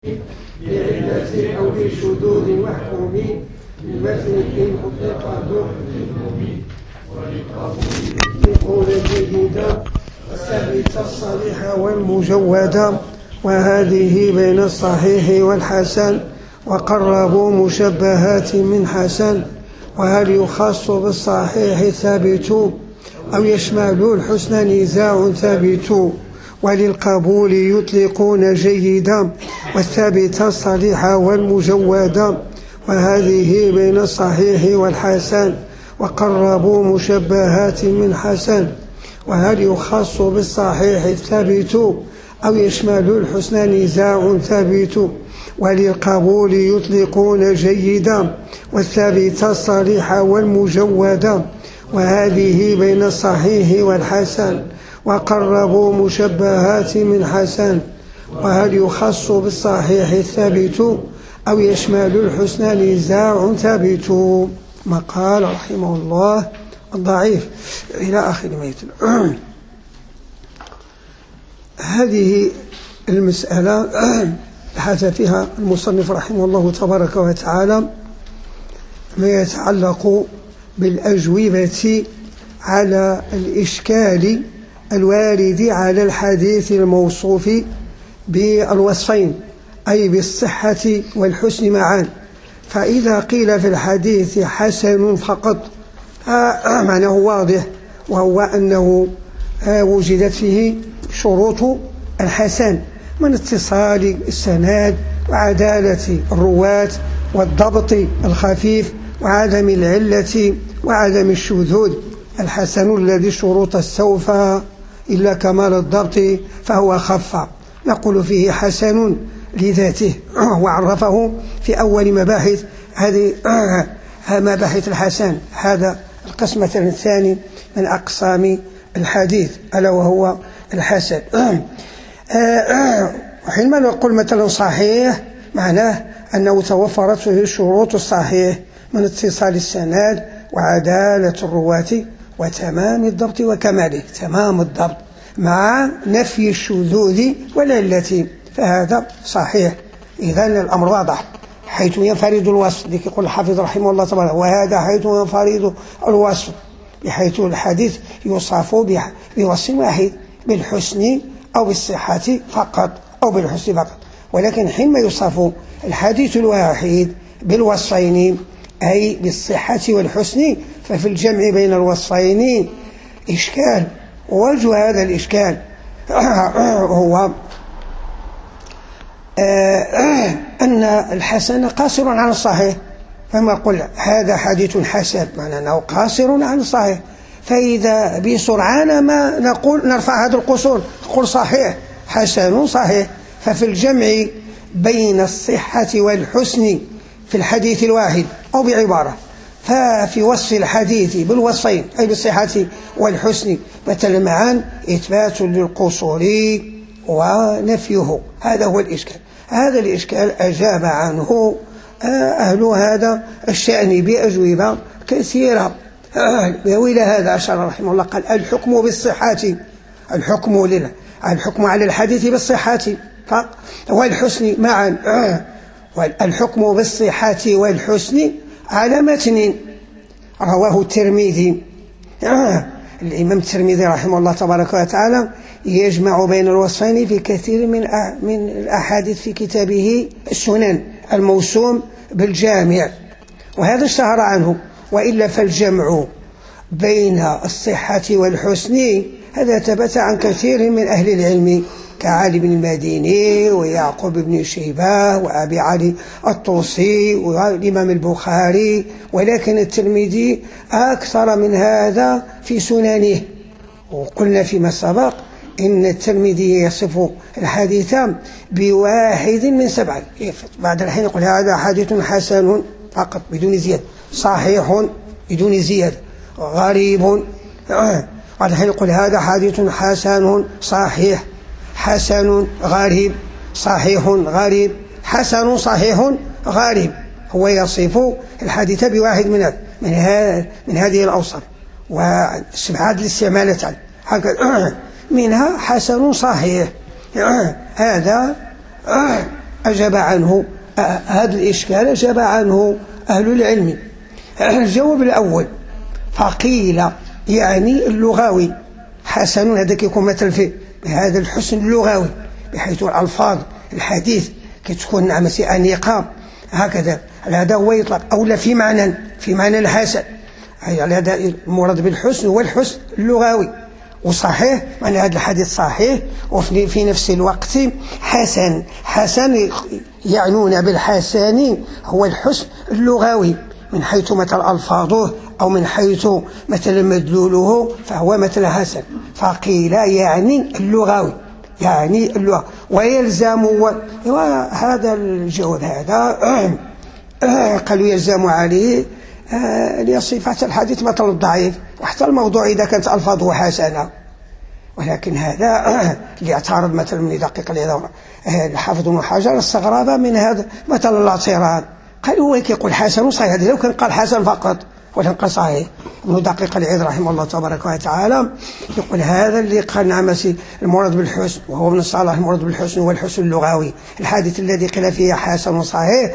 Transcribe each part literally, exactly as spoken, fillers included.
بعلة أو بشذوذ محكوم بمثل إن أطلق دون يقول جيدا الثابت الصريح والمجودا، وهذه بين الصحيح والحسن وقربوا مشبهات من حسن. وهل يخص بالصحيح ثابت أو يشمل الحسن نزاع ثابت؟ وللقبول يطلقون جيدا والثابت الصريح والمجودا، وهذه بين الصحيح والحسن وقربوا مشبهات من حسن. وهل يخص بالصحيح الثابت أو يشمل الحسن نزاع ثابت؟ وللقبول يطلقون جيدا والثابت الصريح والمجودا، وهذه بين الصحيح والحسن وقربوا مشبهات من حسن. وهل يخص بالصحيح الثابت أو يشمل الحسن نزاع ثابت؟ ما قال رحمه الله الضعيف إلى آخر ما يتلو. هذه المسألة بحث فيها المصنف رحمه الله تبارك وتعالى ما يتعلق بالأجوبة على الإشكال الوارد على الحديث الموصوف بالوصفين، أي بالصحة والحسن معا. فإذا قيل في الحديث حسن فقط معناه واضح، وهو أنه وجدت فيه شروط الحسن من اتصال السند وعدالة الرواة والضبط الخفيف وعدم العلة وعدم الشذوذ. الحسن الذي شروط استوفى إلا كمال الضبط فهو خف، نقول فيه حسن لذاته، وعرفه في أول مباحث هذه مباحث الحسن، هذا القسمة الثاني من أقسام الحديث ألا وهو الحسن. وحينما نقول مثلا صحيح معناه أنه توفرت فيه شروط الصحيح من اتصال السند وعدالة الرواة وتمام الضبط وكماله، تمام الضبط مع نفي الشذوذ والعلة، فهذا صحيح. إذن الأمر واضح، حيث ينفرد الوصف، ذلك يقول الحافظ رحمه الله تبارك وهذا حيث ينفرد الوصف، بحيث الحديث يوصف بوصف واحد بالحسن أو بالصحة فقط أو بالحسن فقط. ولكن حينما يوصف الحديث الواحد بالوصفين أي بالصحة والحسن، ففي الجمع بين الوصفين إشكال. ووجه هذا الإشكال هو أن الحسن قاصر عن الصحيح، فما قل هذا حديث حسن معنى أنه قاصر عن الصحيح، فإذا بسرعان ما نقول نرفع هذا القصور نقول صحيح حسن صحيح. ففي الجمع بين الصحة والحسن في الحديث الواحد أو بعبارة، ففي وصف الحديث بالوصفين أي بالصحة والحسن مثلا معا إثبات للقصور ونفيه، هذا هو الإشكال. هذا الإشكال أجاب عنه أهل هذا الشأن بأجوبة كثيرة، وإلى هذا أشار رحمه الله قال الحكم بالصحة، الحكم لله الحكم على الحديث بالصحة والحسن معا، الحكم بالصحة والحسن على متن رواه الترمذي. الإمام الترمذي رحمه الله تبارك وتعالى يجمع بين الوصفين في كثير من من الأحاديث في كتابه السنن الموسوم بالجامع، وهذا اشتهر عنه. وإلا فالجمع بين الصحة والحسن هذا ثبت عن كثير من أهل العلم كعلي بن المديني ويعقوب بن شيبة وأبي علي الطوسي والإمام البخاري، ولكن الترمذي أكثر من هذا في سننه. وقلنا فيما سبق إن الترمذي يصف الحديث بواحد من سبعة، بعد الحين يقول هذا حديث حسن فقط بدون زيادة، صحيح بدون زيادة، غريب، بعد الحين يقول هذا حديث حسن صحيح، حسن غريب، صحيح غريب، حسن صحيح غريب. هو يصف الحديث بواحد من من, من هذه الأوصاف وسبعة الاستعمالات منها حسن صحيح. هذا أجاب عنه هذا الإشكال أجاب عنه أهل العلم. الجواب الأول فقيل يعني اللغوي حسن، هذا كيكون مثل في هذا الحسن اللغوي بحيث الألفاظ الحديث كتكون نعم أنيقة هكذا، هذا هو يطلق. أو لا في معنى في معنى الحسن، أي هذا المراد بالحسن هو الحسن اللغوي. وصحيح معنى هذا الحديث صحيح، وفي في نفس الوقت حسن. حسن يعنون بالحسن هو الحسن اللغوي من حيث مثل ألفاظه أو من حيث مثل مدلوله فهو مثل حسن. فقيل يعني اللغوي يعني اللغة. ويلزم و... هذا الجواب هذا قالوا يلزم عليه لصفات الحديث مثل الضعيف وحتى الموضوع إذا كانت ألفاظه حسنة. ولكن هذا اللي اعترض مثلا من دقيق العيد الحافظ بن حجر استغرب من هذا مثل الاعتراض، قال هو كيقول حسن صحيح، هذا لو كان قال حسن فقط ولن قال صحيح. ابن دقيق العيد رحمه الله تبارك وتعالى يقول هذا اللي قال نعم المراد بالحسن وهو ابن الصلاح المراد بالحسن هو الحسن اللغوي. الحديث الذي قيل فيه حسن صحيح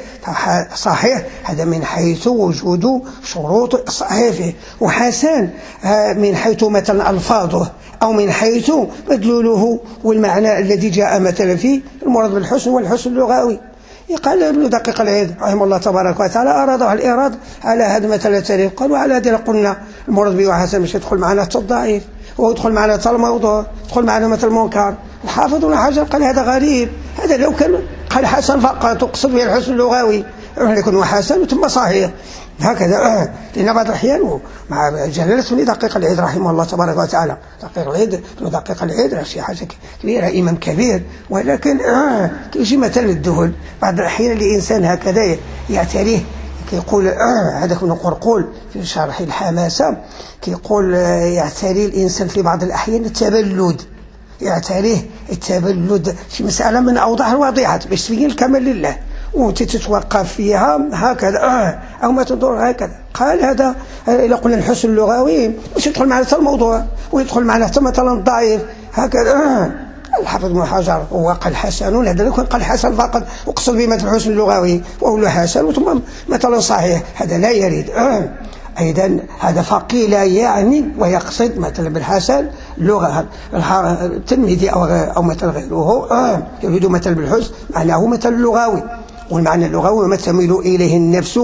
صحيح هذا من حيث وجود شروط صحيح فيه، وحسن من حيث مثلا ألفاظه أو من حيث مدلوله والمعنى الذي جاء مثلا فيه. المراد بالحسن هو الحسن اللغوي. قال ابن دقيق العيد رحمه الله تبارك وتعالى أراده الإيراد على هذا مثل التاريخ. قالوا على هذا قلنا المراد به حسن مش يدخل معنا الضعيف ويدخل معنا الموضوع، يدخل معنا مثل المنكر. الحافظ بن حجر قال هذا غريب، هذا لو كان قال حسن فقط تقصد به الحسن اللغوي يكون حسن ثم صحيح هكذا. لأن بعض الأحيان مع جلالة ابن دقيق العيد رحمه الله تبارك وتعالى، دقيق العيد ابن دقيق العيد شي حاجة كبيرة إمام كبير، ولكن آه كيجي مثل الذهل بعض الأحيان الإنسان هكذا يعتريه. كيقول آه هذاك ابن قرقول في شرح الحماسة كيقول آه يعتري الإنسان في بعض الأحيان التبلد، يعتريه التبلد شي مسألة من أوضح الواضحات باش تبين الكمال لله وانت تتوقف فيها هكذا آه أو ما تدور هكذا. قال هذا إذا قلنا الحسن اللغوي مش يدخل معنا حتى الموضوع ويدخل معنا حتى مثلا الضعيف هكذا آه. الحافظ بن حجر هو قال حسن، هذا لو كان قال حسن فقط وقصد به مثل الحسن اللغوي وهو حسن ثم مثلا صحيح هذا لا يريد آه. أيضا هذا فقيل يعني ويقصد مثلا بالحسن لغة التلميذي أو, أو مثل غيره آه. يريد مثل بالحسن معناه مثل لغوي، والمعنى اللغوي ما تميل إليه النفس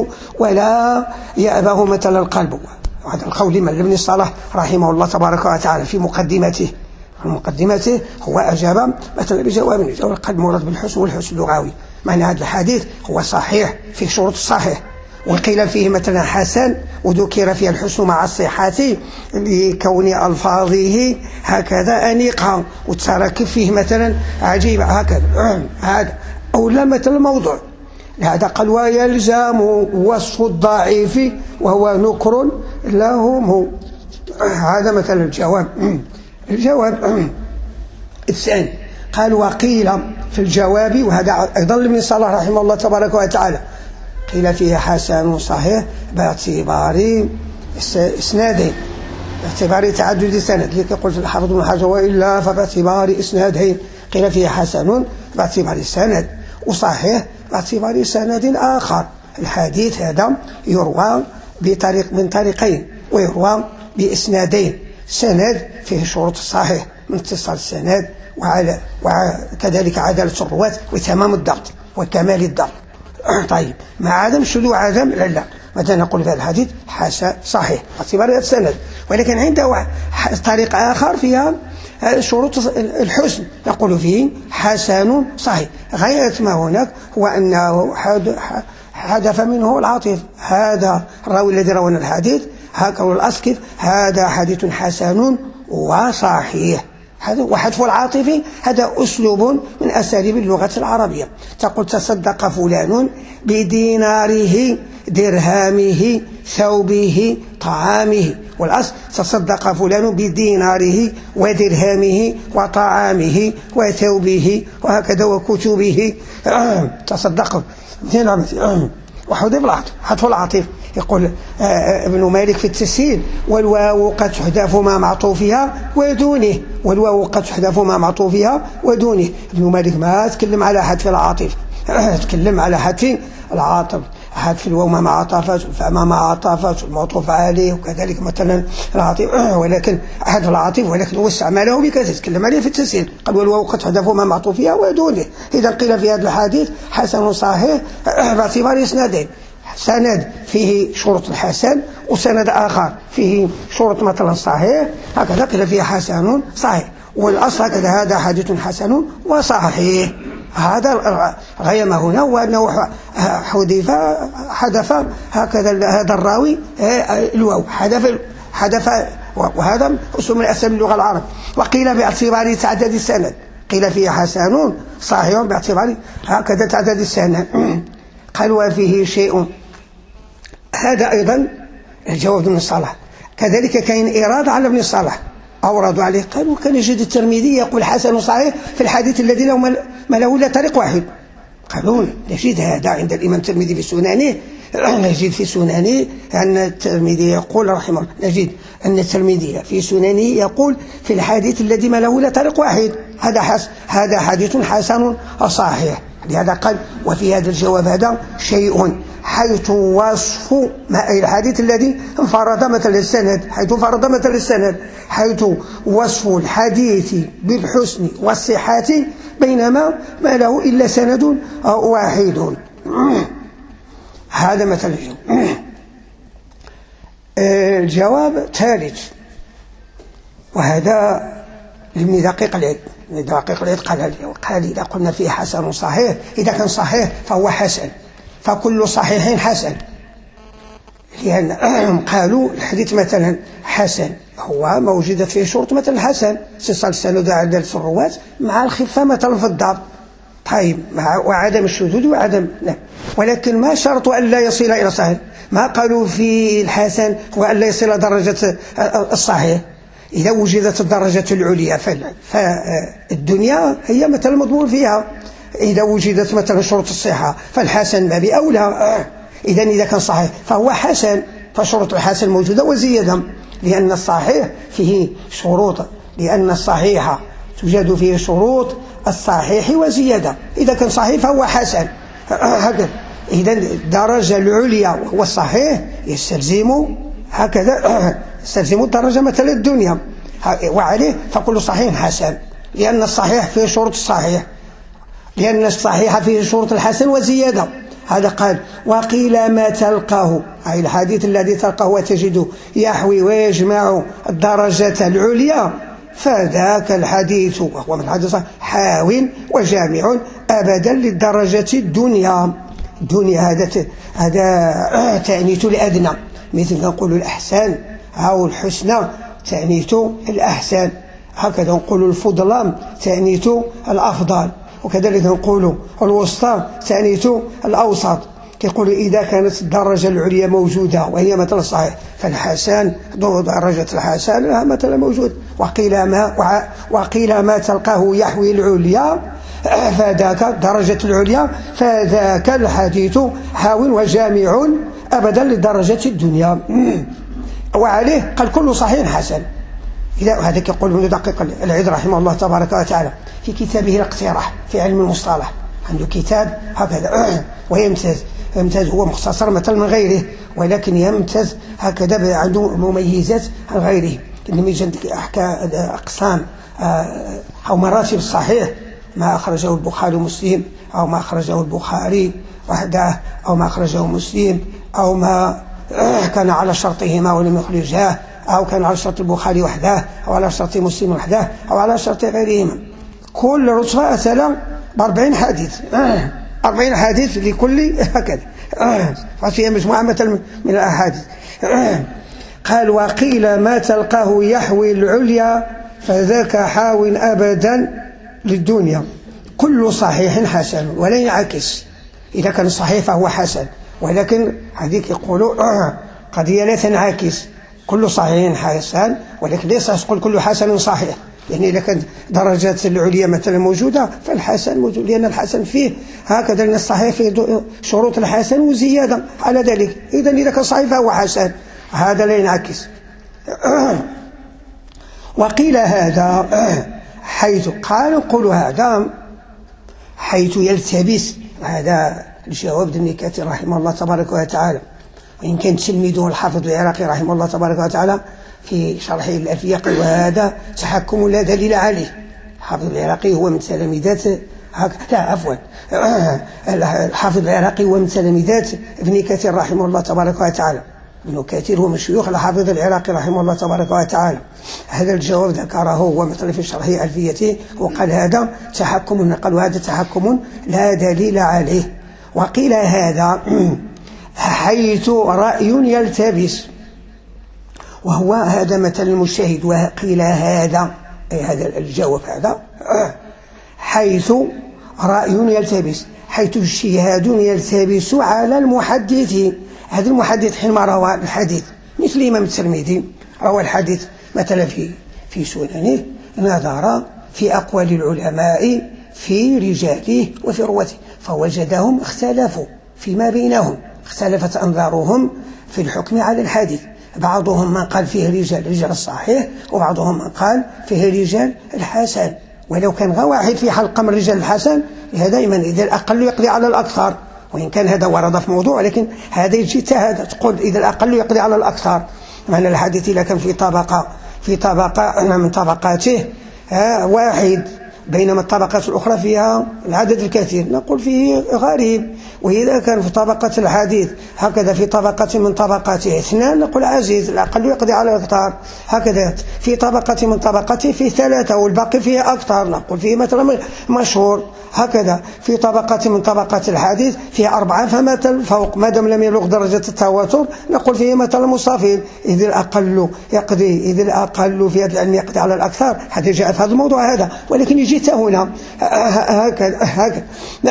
ولا يأبه مثل القلب. وهذا القول من ابن الصلاح رحمه الله تبارك وتعالى في مقدمته في مقدمته هو أجاب مثلا بجواب الجواب قد مراد بالحسن والحسن اللغوي. معنى هذا الحديث هو صحيح في شروط الصحيح، وقيل فيه مثلا حسن وذكر فيه الحسن مع الصحة لكون ألفاظه هكذا أنيقة وتركب فيه مثلا عجيبة هكذا هذا أو لا مثل الموضوع. لهذا قال ويلزم وصف الضعيف وهو نكر لهم. هذا مثل الجواب. الجواب الثاني قال وقيل في الجواب، وهذا أيضا من صلاح رحمه الله تبارك وتعالى، قيل فيه حسن صحيح باعتبار اسنادين، باعتبار تعدد السند اللي كيقول في الحافظ بن حجر وإلا فباعتبار اسنادين. قيل فيه حسن باعتبار السند وصحيح باعتبار سند آخر. الحديث هذا يروى بطريق من طريقين ويروى بإسنادين، سند فيه شروط الصحيح من اتصال السند وعلى وكذلك عدالة الرواة وتمام الضبط وكمال الضبط. طيب مع عدم شذوذ عدم لا لا متى نقول في هذا الحديث حسن صحيح باعتبار هذا السند، ولكن عنده طريق آخر فيها شروط الحسن نقول فيه حسن صحيح. غاية ما هناك هو أنه حدث منه العاطف، هذا الراوي الذي روى الحديث هكذا الأصل كيف هذا حديث حسن وصحيح. هذا وحذف العاطف هذا أسلوب من أساليب اللغة العربية. تقول تصدق فلان بديناره درهمه ثوبه طعامه، والأصل تصدق فلان بديناره ودرهمه وطعامه وثوبه وهكذا وكتبه تصدق وحذف العاطف حذف العاطف. يقول ابن مالك في التسهيل والواو قد تحذف مع معطوفها ودونه، والواو قد تحذف مع معطوفها ودونه. ابن مالك ما تكلم على حذف العاطف تكلم على حتى العاطف، أحد في الواو ما عطفت، فما ما عطفت، المعطوف عليه، وكذلك مثلا العاطف، ولكن أحد العاطف ولكن وسع ما له بكذا تكلم عليه في التسهيل، قال والواو قد تحذف ما معطوف فيها ودونه. إذا قيل في هذا الحديث حسن صحيح باعتبار إسنادين، سند فيه شروط الحسن وسند آخر فيه شروط مثلا صحيح، هكذا قيل فيه حسن صحيح، والأصل هكذا هذا حديث حسن وصحيح. هذا غير ما هنا وأنه حذف حذف هكذا هذا الراوي الواو حذف حذف وهذا اسم من أسماء اللغة العرب. وقيل باعتبار تعدد السند، قيل فيه حسن صحيح باعتبار هكذا تعدد السند. قال وفيه شيء، هذا أيضا الجواب ابن الصلاح. كذلك كاين إرادة على ابن الصلاح أوردوا عليه، قالوا كان يجد الترمذي يقول حسن صحيح في الحديث الذي له ما له إلا طريق واحد. قالوا نجد هذا عند الإمام الترمذي في سننه، نجد في سننه أن الترمذي يقول رحمه الله، نجد أن الترمذي في سننه يقول في الحديث الذي ما له إلا طريق واحد هذا حس هذا حديث حسن صحيح. لهذا قال وفي هذا الجواب هذا شيء، حيث وصف الحديث الذي انفرد مثل السند، حيث انفرد مثل السند، حيث وصف الحديث بالحسن والصحة بينما ما له إلا سند واحد. هذا مثل الجواب. الجواب الثالث، وهذا لابن دقيق العيد. ابن دقيق العيد قال قال إذا قلنا فيه حسن صحيح، إذا كان صحيح فهو حسن، فكل صحيح حسن، لأن قالوا الحديث مثلا حسن هو موجودة فيه شروط مثلا حسن، اتصال السند وعدالة الرواة مع الخفة مثلا في الضبط، طيب مع وعدم الشذوذ وعدم لا، ولكن ما شرط أن لا يصل إلى صحيح. ما قالوا في الحسن هو أن لا يصل درجة الصحيح. إذا وجدت الدرجة العليا فالدنيا هي مثلا مضمون فيها، إذا وجدت مثلا شروط الصحة فالحسن ما بأولى. إذن إذا كان صحيح فهو حسن، فشروط الحسن موجودة وزيادة، لأن الصحيح فيه شروط، لأن الصحيح توجد فيه شروط الصحيح وزيادة. إذا كان صحيح فهو حسن هكذا. إذن الدرجة العليا وهو الصحيح يستلزم هكذا يستلزم الدرجة مثل الدنيا، وعليه فكل صحيح حسن، لأن الصحيح فيه شروط الصحيح، لأن الصحيح فيه شروط الحسن وزيادة. هذا قال وقيل ما تلقاه، أي الحديث الذي تلقاه وتجده يحوي ويجمع الدرجة العليا فذاك الحديث وهو من الحديث حاو وجامع أبدا للدرجة الدنيا. الدنيا هذا هذا تعنيت الأدنى، مثل نقول الأحسان أو الحسنى تعنيت الأحسان، هكذا نقول الفضلان تعنيت الأفضل، وكذلك نقول الوسطى تعنيت الأوسط. يقول إذا كانت الدرجة العليا موجودة وهي مثل الصحيح فالحسن درجة الحسن مثلا موجود. وقيل ما وقيل ما تلقاه يحوي العليا فذاك درجة العليا فذاك الحديث حاو وجامع أبدا لدرجة الدنيا. وعليه قال كل صحيح حسن. إذا هذا يقول ابن دقيق العيد رحمه الله تبارك وتعالى في كتابه الاقتراح في علم المصطلح، عنده كتاب هكذا ويمتاز يمتاز هو مختصر مثلا من غيره، ولكن يمتاز هكذا عنده مميزات عن غيره. إنما يجد أقسام أو مراتب الصحيح، ما أخرجه البخاري ومسلم أو ما أخرجه البخاري وحده أو ما أخرجه مسلم أو ما كان على شرطهما ولم يخرجاه أو كان على شرط البخاري وحده أو على شرط مسلم وحده أو على شرط غيرهما. كل رتبة أتلا بأربعين حديث، أربعين حديث لكل هكذا، ففيها مجموعة مثلا من الأحاديث. قال وقيل ما تلقاه يحوي العليا فذاك حاو أبدا للدنيا. كل صحيح حسن ولا يعكس، إذا كان صحيح فهو حسن، ولكن هذيك يقولوا قضية لا تنعكس، كل صحيح حسن ولكن ليس تقول كل حسن صحيح، يعني إذا كانت درجات العليا مثلا موجودة فالحسن موجود، لأن الحسن فيه هكذا، لأن الصحيح فيه شروط الحسن وزيادة على ذلك. إذن إذا كان صحيح فهو حسن، هذا لا ينعكس. وقيل هذا حيث قالوا قولوا هذا حيث يلتبس وهذا الجواب ابن كثير رحمه الله تبارك وتعالى، وإن كان تلميذه الحافظ العراقي رحمه الله تبارك وتعالى في شرحه الألفية قال وهذا تحكم لا دليل عليه. الحافظ العراقي هو من تلاميذات لا عفوا الحافظ العراقي هو من تلاميذات ابن كثير رحمه الله تبارك وتعالى. ابن كثير هو من شيوخ الحافظ العراقي رحمه الله تبارك وتعالى. هذا الجواب ذكره هو مثلا في شرح ألفيته، وقال هذا تحكم، قال هذا تحكم لا دليل عليه. وقيل هذا حيث رأي يلتبس، وهو هذا مثل المجتهد. وقيل هذا أي هذا الجواب هذا حيث رأي يلتبس، حيث اجتهاد يلتبس على المحدث. هذا المحدث حينما روى الحديث مثل الإمام الترمذي روى الحديث مثلا في في سننه، نظر في أقوال العلماء في رجاله وفي رواته فوجدهم اختلفوا فيما بينهم، اختلفت أنظارهم في الحكم على الحديث. بعضهم من قال فيه رجال رجال الصحيح، وبعضهم من قال فيه رجال الحسن. ولو كان غير واحد في حلقة من رجال الحسن، دائما إذا الأقل يقضي على الأكثر، وإن كان هذا ورد في موضوع، لكن هذا يجي هذا تقول إذا الأقل يقضي على الأكثر. معنى الحديث إذا كان في طبقة في طبقة من طبقاته واحد، بينما الطبقات الأخرى فيها العدد الكثير، نقول فيه غريب. وإذا كان في طبقة الحديث هكذا في طبقة من طبقاته اثنان، نقول عزيز، الأقل يقضي على الأكثر. هكذا في طبقة من طبقاته فيه ثلاثة والباقي فيه أكثر، نقول فيه مثلا مشهور. هكذا في طبقة من طبقات الحديث فيه أربعة فمثل فوق، ما دام لم يبلغ درجة التواتر نقول فيه مثلا مستفيض. إذ الأقل يقضي إذ الأقل في هذا العلم يقضي على الأكثر، حتى جاء في هذا الموضوع هذا. ولكن يجي هنا هكذا هكذا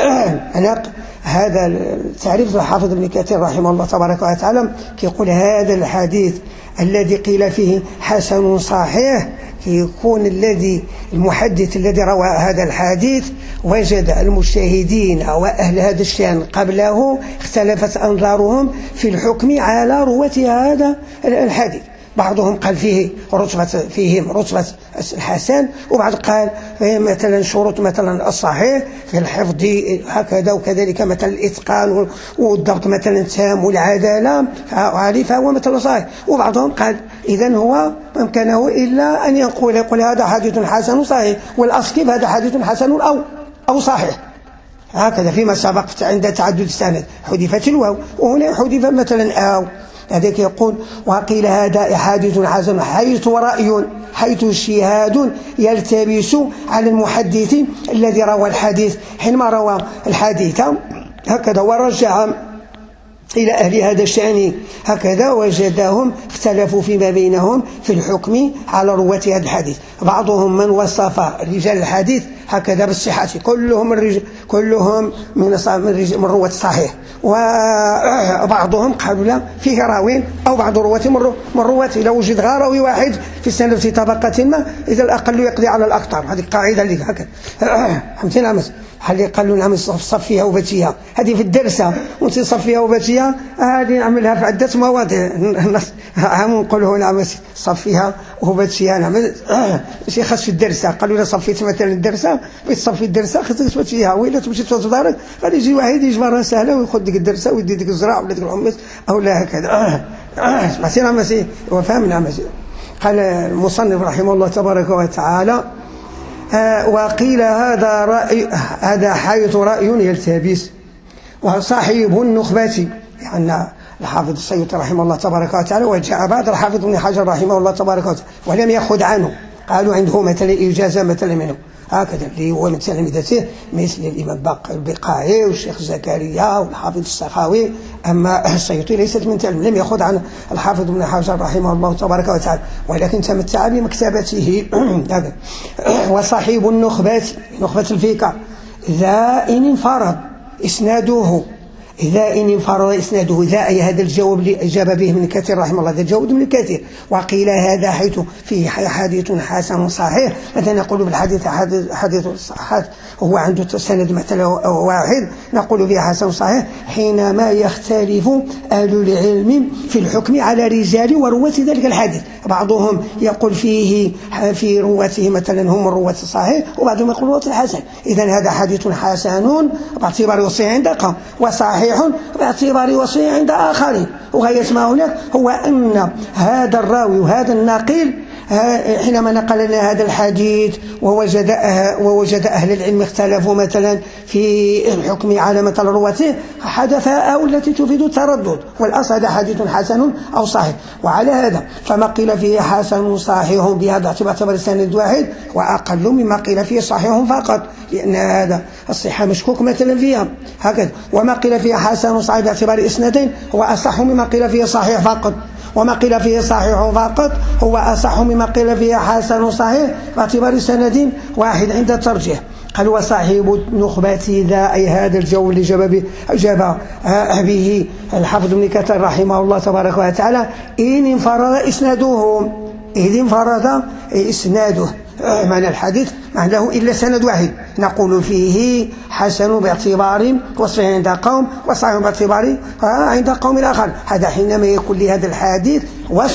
أنا هذا التعريف الحافظ ابن كثير رحمه الله تبارك وتعالى كيقول هذا الحديث الذي قيل فيه حسن صحيح، يكون الذي المحدث الذي روى هذا الحديث وجد المجتهدين وأهل هذا الشأن قبله اختلفت أنظارهم في الحكم على رواة هذا الحديث. بعضهم قال فيه رتبة فيهم رتبة الحسن، وبعض قال مثلا شروط مثلا الصحيح في الحفظ هكذا، وكذلك مثلا الإتقان والضبط مثلا تام والعدالة فهو مثلا صحيح. وبعضهم قال إذن هو ما امكنه إلا أن يقول يقول هذا حديث حسن صحيح، والأصل هذا حديث حسن أو أو صحيح. هكذا فيما سبق عند تعدد السند حذفت الواو، وهنا حذف مثلا أو. هذاك يقول وقيل هذا حادث حسن حيث رأي حيث اجتهاد يلتبس على المحدث الذي روى الحديث حينما روى الحديث هكذا ورجع إلى أهل هذا الشأن هكذا وجدهم اختلفوا فيما بينهم في الحكم على رواة هذا الحديث. بعضهم من وصف رجال الحديث هكذا بالصحة، كلهم الرجال كلهم من من رواة الصحيح، وبعضهم قالوا لا فيه راوين أو بعض رواة من رواة، لو وجد غير راوي واحد في السنة في طبقة ما إذا الأقل يقضي على الأكثر. هذه القاعدة اللي هكذا فهمتينا مس حلي قالوا نعمل صفيها وباتيها، هذه في الدرسة وانت صفيها وباتيها، هذه نعملها في عدة مواضيع هم نقولوا نعمل صفيها وباتيها نعمل شي خاص في الدرسة. قالوا لا صفيت مثلا الدرسة بغيت تصفي الدرسة خاصك تباتيها، وإلا تمشي تفوت دارك غادي يجي واحد يجبرها سهلة وياخذ ديك الدرسة ويدي ديك الزراع ولا ديك الحمص أو لا هكذا. سمعتينا مسي وفهمنا مسي. قال المصنف رحمه الله تبارك وتعالى وقيل هذا رأي هذا حيث رأي يلتبس، وصاحب النخبة يعني الحافظ السيوطي رحمه الله تبارك وتعالى، وجاء بعد الحافظ ابن حجر رحمه الله تبارك وتعالى ولم يأخذ عنه، قالوا عنده مثلا إجازة مثلا منه هكذا اللي هو من تلامذته مثل الإمام البقاعي والشيخ زكريا والحافظ السخاوي. أما السيوطي ليست من تلاميذه، لم يأخذ عن الحافظ ابن حجر رحمه الله تبارك وتعالى، ولكن تمتع بمكتبته هذا. وصاحب النخبة نخبة الفكر ذا إن انفرد إسناده إذا إن انفرد إسناده ذا أي هذا الجواب اللي أجاب به من كثير رحمه الله، هذا الجواب من كثير. وقيل هذا حيث فيه حديث حسن صحيح، مثلا نقول بالحديث حديث صحيح هو عنده سند مثلا واحد نقول فيه حسن صحيح حينما يختلف أهل العلم في الحكم على رجال ورواة ذلك الحديث. بعضهم يقول فيه في رواته مثلا هم الرواة الصحيح، وبعضهم يقول رواة الحسن. إذن هذا حديث حسن باعتبار وصيه عند قوم، وصحيح باعتبار وصيه عند آخرين. وغاية ما هناك هو أن هذا الراوي وهذا الناقل حينما نقل لنا هذا الحديث ووجد ووجد أهل العلم اختلفوا مثلا في الحكم على مثل رواته، حدث أو التي تفيد التردد، والأصل هذا حديث حسن أو صحيح. وعلى هذا فما قيل فيه حسن صحيح بهذا باعتبار السند واحد وأقل مما قيل فيه صحيح فقط، لأن هذا الصحة مشكوك مثلا فيها هكذا. وما قيل فيه حسن صحيح باعتبار إسنادين هو أصح مما قيل فيه صحيح فقط، وما قيل فيه صحيح فقط هو أصح مما قيل فيه حسن صحيح باعتبار سند واحد عند الترجيح. قال وصاحب النخبة ذا، أي هذا الجو اللي جاب جاب به الحافظ ابن كثير رحمه الله تبارك وتعالى، إن انفرد إسناده، إذ انفرد إسناده، معنى الحديث معناه إلا سند واحد نقول فيه حسن باعتبار وصفه عند قوم وصحيح باعتبار عند قوم آخر. هذا حينما يكون لهذا الحديث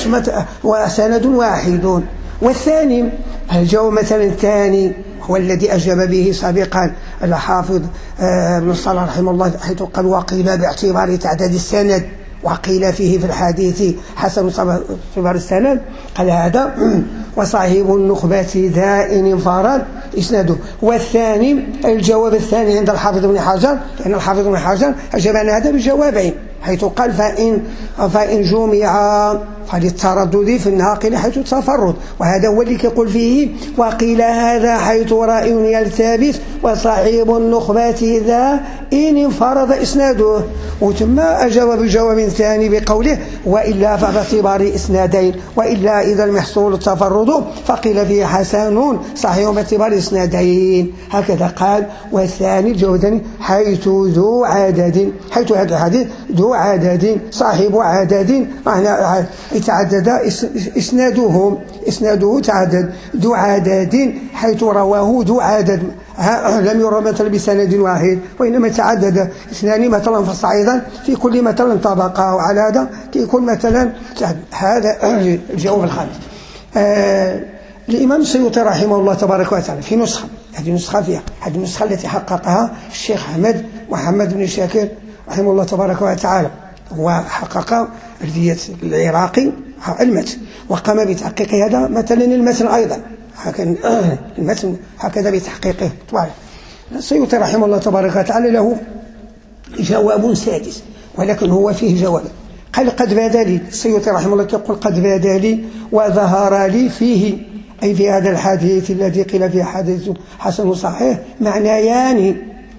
وسند واحد. والثاني الجواب مثلا الثاني هو الذي أجاب به سابقا الحافظ ابن الصلاح رحمه الله، حيث قال وقيل باعتبار تعداد السند، وقيل فيه في الحديث حسن باعتبار السند. قال هذا وصاحب النخبة ذا إن انفرد إسناده. والثاني الجواب الثاني عند الحافظ ابن حجر، لأن الحافظ ابن حجر أجاب عن هذا بجوابين، حيث قال فإن فإن جمع فللتردد في الناقل حيث التفرد، وهذا هو اللي يقول فيه وقيل هذا حيث رأي يلتبس وصاحب النخبة ذا إن انفرد إسناده. وثم أجاب بجواب ثاني بقوله وإلا فباعتبار إسنادين، وإلا إذا المحصول التفرد فقيل فيه حسن صحيح باعتبار إسنادين. هكذا قال. والثاني الجواب الثاني حيث ذو عدد، حيث هذا الحديث ذو عدد صاحب عدد، معنى تعدد إسناده، إسناده تعدد ذو عدد، حيث رواه ذو عدد لم يرى مثلا بسند واحد، وإنما تعدد اثنان مثلا فصاعدا في كل مثلا طبقة، وعلى هذا يكون مثلا. هذا الجواب الخامس. آه الإمام السيوطي رحمه الله تبارك وتعالى في نسخة، هذه نسخة فيها هذه النسخة التي حققها الشيخ أحمد محمد بن شاكر رحمه الله تبارك وتعالى، وحقق العراقي المتن وقام بتحقيق هذا مثلا المتن أيضا هكذا المتن هكذا بتحقيقه طوال. السيوطي رحمه الله تبارك وتعالى له جواب سادس، ولكن هو فيه جواب. قال قد بدا لي، السيوطي رحمه الله يقول قد بدا لي وظهر لي فيه، أي في هذا الحديث الذي قيل فيه حديث حسن صحيح، معنيان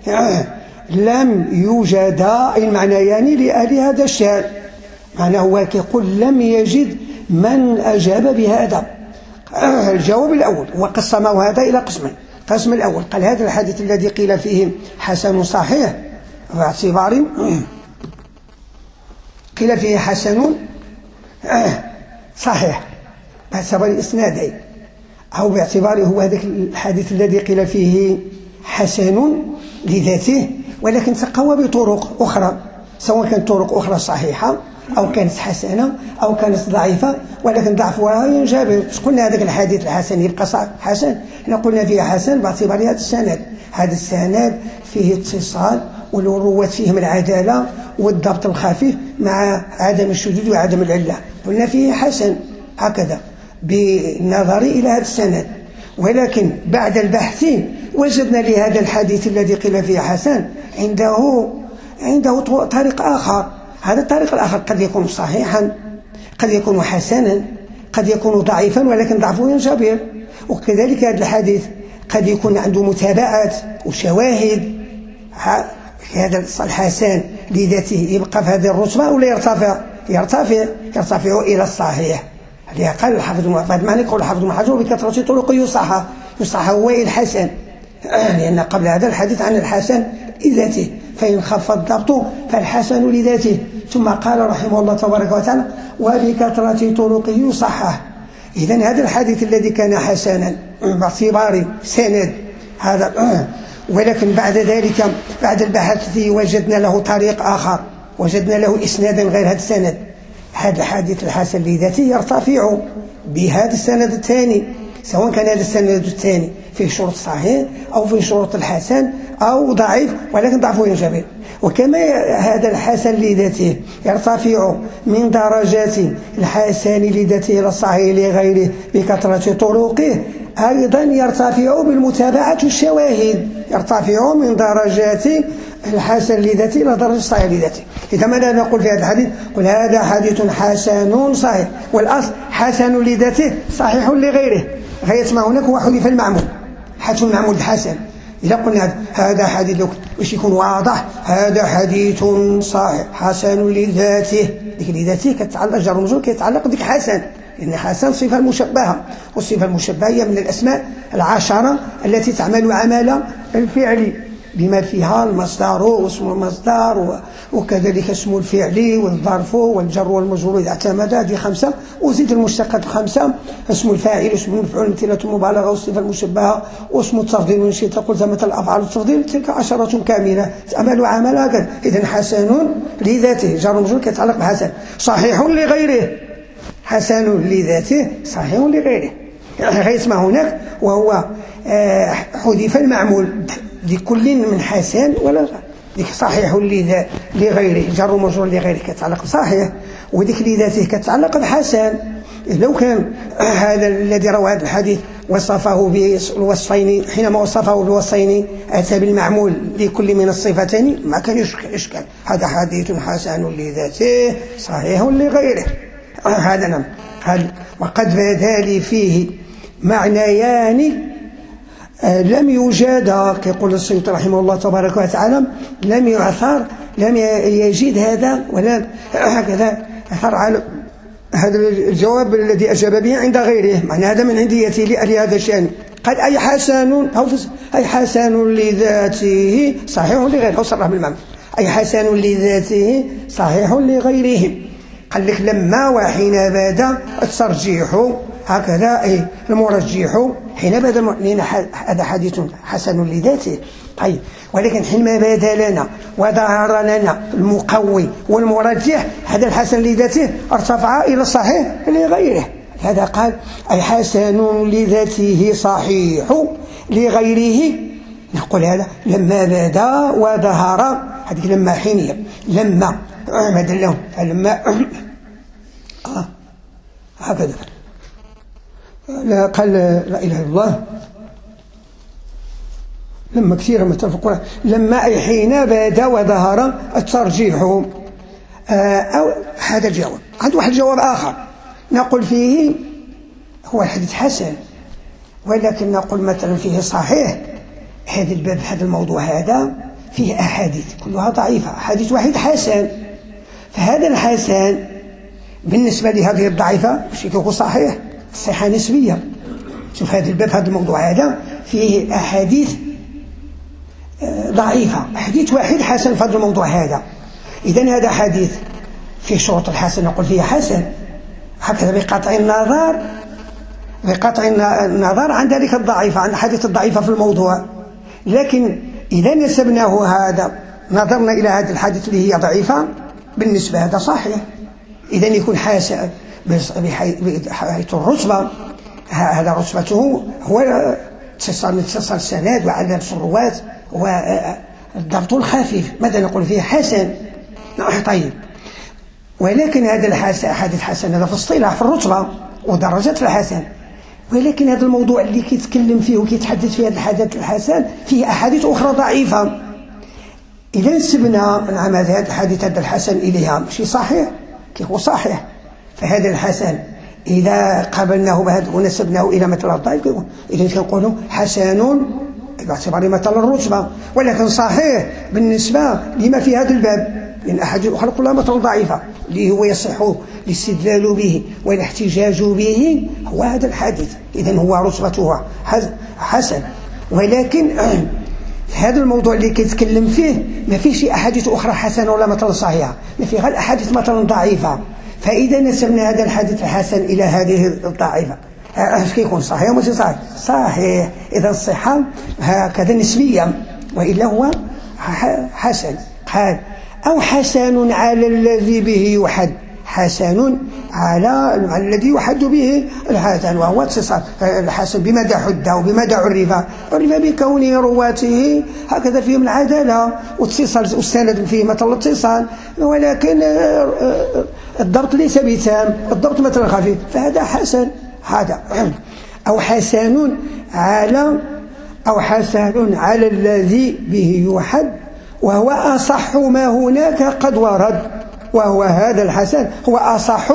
لم يوجدا، المعنيان لأهل هذا الشأن. معناه هو يقول لم يجد من أجاب بهذا. الجواب الأول وقسمه هذا إلى قسمين. القسم الأول قال هذا الحديث الذي قيل فيه حسن صحيح باعتبار قيل فيه حسن صحيح باعتبار إسنادين، أو باعتباره هو هذا الحديث الذي قيل فيه حسن لذاته ولكن تقوى بطرق أخرى، سواء كانت طرق أخرى صحيحة أو كانت حسنة أو كانت ضعيفة، ولكن ضعفها ينجبر. قلنا هذاك الحديث الحسن يبقى حسن، احنا قلنا فيه حسن باعتبار هذا السند، هذا السند فيه اتصال والرواه فيهم العدالة والضبط الخفيف مع عدم الشذوذ وعدم العلة، قلنا فيه حسن هكذا بالنظر إلى هذا السند. ولكن بعد البحث وجدنا لهذا الحديث الذي قيل فيه حسن عنده عنده طريق آخر. هذا الطريق الآخر قد يكون صحيحا، قد يكون حسنا، قد يكون ضعيفا ولكن ضعفه ينجبر. وكذلك هذا الحديث قد يكون عنده متابعات وشواهد. هذا الحسن لذاته يبقى في هذه الرتبة ولا يرتفع؟ يرتفع يرتفع إلى الصحيح. هذا قال الحافظ المحفظ، معنى يقول الحافظ المحفظ بكثرة طرق يصحح يصحح هو الحسن، لأن قبل هذا الحديث عن الحسن لذاته، فإن خف الضبط فالحسن لذاته. ثم قال رحمه الله تبارك وتعالى وبكثرة طرقه يصحح. إذن هذا الحديث الذي كان حسنا باعتبار سند هذا، ولكن بعد ذلك بعد البحث وجدنا له طريق آخر، وجدنا له إسنادا غير هذا السند. هذا الحديث الحسن لذاته يرتفع بهذا السند الثاني، سواء كان هذا السند الثاني فيه شروط صحيح أو فيه شروط الحسن أو ضعيف ولكن ضعفه ينجبر. وكما هذا الحسن لذاته يرتفع من درجات الحسن لذاته إلى الصحيح لغيره بكثرة طرقه، أيضا يرتفع بالمتابعة الشواهد، يرتفع من درجات الحسن لذاته إلى درجة الصحيح لذاته. إذا ماذا نقول في هذا الحديث؟ قل هذا حديث حسن صحيح، والأصل حسن لذاته صحيح لغيره. غاية هناك هو حذف المعمول، حذف المعمول الحسن. إذا قلنا هذا حديث باش يكون واضح، هذا حديث صحيح حسن لذاته، ديك لذاته كتعلق جر ومجرور كيتعلق ديك حسن، لأن حسن صفة مشبهة، والصفة المشبهة هي من الأسماء العشرة التي تعمل عمل الفعل بما فيها المصدر واسم المصدر وكذلك اسم الفعل والظرف والجر والمجرور إذا اعتمد، هذه خمسة، وزيد المشتقات خمسة، اسم الفاعل اسم المفعول امثلة المبالغة والصفة المشبهة واسم التفضيل وإن شئت قلت مثل الأفعال التفضيل، تلك عشرة كاملة تعمل عمل هكذا. إذن حسن لذاته جر ومجرور كيتعلق بحسن، صحيح لغيره، حسن لذاته صحيح لغيره. غيسمى هناك وهو حذف المعمول لكل من حسن ولا ديك صحيح لغيره جر ومجرور لغيره كتعلق صحيح، وديك لذاته كتعلق بحسن. لو كان هذا الذي روى هذا الحديث وصفه بالوصفين، حينما وصفه بالوصفين أتى بالمعمول لكل من الصفتين ما كان يشكل، هذا حديث حسن لذاته صحيح لغيره. هذا نعم. وقد بدا لي فيه معنيان لم يوجد، كيقول السيوطي رحمه الله تبارك وتعالى، لم يعثر، لم يجد هذا ولا هكذا أثر على هذا الجواب الذي أجاب به عند غيره، معنى هذا من عنديته لهذا الشأن. قال أي حسن أو أي حسن لذاته صحيح لغيره، صرح بالمعنى أي حسن لذاته صحيح لغيره. قال لك لما وحين بدا الترجيح هكذا أي المرجح حين بدا، لأن هذا حديث حسن لذاته. طيب ولكن حينما بدا لنا وظهر لنا المقوي والمرجح، هذا الحسن لذاته ارتفع إلى الصحيح لغيره. هذا قال أي حسن لذاته صحيح لغيره. نقول هذا لما بدا وظهر، هذه لما حينية، لما بدا لهم فلما آه هكذا لا قال لا إله إلا الله لما كثيرا ما تفقون، لما أي حين بدا وظهر الترجيح. آه أو هذا الجواب. عند واحد جواب آخر نقول فيه هو الحديث حسن، ولكن نقول مثلا فيه صحيح. هذا الباب هذا الموضوع هذا فيه أحاديث كلها ضعيفة، حديث واحد حسن، فهذا الحسن بالنسبة لهذه الضعيفة مش يكون صحيح، الصحة نسبية. شوف هذا الباب هذا الموضوع هذا فيه أحاديث ضعيفة، حديث واحد حسن في هذا الموضوع هذا. إذن هذا حديث فيه شروط الحسن نقول فيه حسن، هكذا بقطع النظر بقطع النظر عن ذلك الضعيفة، عن الحديث الضعيفة في الموضوع. لكن إذا نسبناه هذا نظرنا إلى هذا الحديث اللي هي ضعيفة بالنسبة هذا صحيح، إذن يكون حسن بحيث الرتبة، هذا رتبته هو اتصال اتصال السند وعدد الرواه والضبط الخفيف، ماذا نقول فيه حسن. طيب ولكن هذا الحديث حسن هذا في اصطلاح في الرتبة ودرجات الحسن، ولكن هذا الموضوع اللي كيتكلم فيه وكيتحدث فيه هذا الحديث الحسن فيه أحاديث أخرى ضعيفة. إذا نسبنا نعم هذا الحديث هذا الحسن إليها ماشي صحيح، كيف هو صحيح، فهذا الحسن إذا قابلناه بهذا ونسبناه إلى مثل الضعيف إذا كنقولوا حسن باعتبار مثل الرتبة، ولكن صحيح بالنسبة لما في هذا الباب، لأن الأحاديث الأخرى كلها مثل ضعيفة اللي هو يصح الاستدلال به والاحتجاج به هو هذا الحديث، إذن هو رتبته حسن. ولكن في هذا الموضوع اللي كيتكلم فيه ما فيش أحاديث أخرى حسنة ولا مثلا صحيحة، ما فيه غير أحاديث مثلا ضعيفة. فإذا نسبنا هذا الحديث الحسن إلى هذه الضعيفة اش كيكون صحيح ولا صحيح؟ صحيح. إذا الصحة هكذا نسبيا، وإلا هو حسن. قال أو حسن على الذي به يحد، حسن على الذي يحد به الحسن، وهو اتصال الحسن بمدى حد وبمدى عرف عرف بكون رواته هكذا فيهم العدالة واتصال والسند فيه مثل الاتصال، ولكن الضبط ليس بتام، الضبط مثلا خفيف، فهذا حسن. هذا أو حسن على أو حسن على الذي به يحد، وهو أصح ما هناك قد ورد، وهو هذا الحسن هو أصح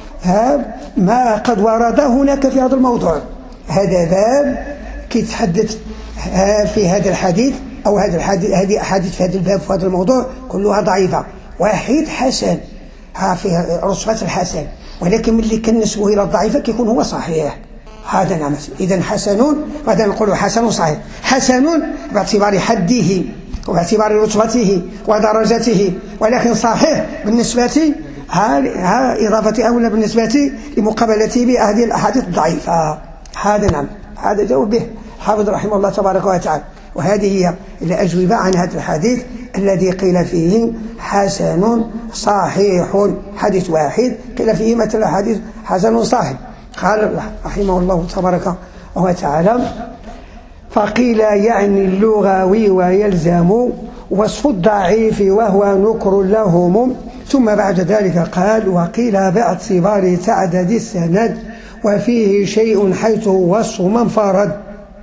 ما قد ورد هناك في هذا الموضوع. هذا باب كيتحدث في هذا الحديث أو هذا الحديث، هذه أحاديث في هذا الباب في هذا الموضوع كلها ضعيفة، واحد حسن ها فيه رتبة الحسن، ولكن من اللي كنسبه إلى الضعيفة كيكون هو صحيح. هذا نعم. إذن حسنون، وهذا نقول حسن صحيح. حسن باعتبار حده وباعتبار رتبته ودرجته، ولكن صحيح بالنسبة ها, ها إضافة أولى بالنسبة لمقابلته بهذه الأحاديث الضعيفة. هذا نعم، هذا جاوب به حافظ رحمه الله تبارك وتعالى. وهذه هي الأجوبة عن هذا الحديث الذي قيل فيه حسن صحيح، حديث واحد قيل فيه مثل حديث حسن صحيح. قال رحمه الله تبارك وتعالى: فقيل يعني اللغوي ويلزم وصف الضعيف وهو نكر لهم. ثم بعد ذلك قال: وقيل باعتبار تعدد السند وفيه شيء حيث وصف من فرد،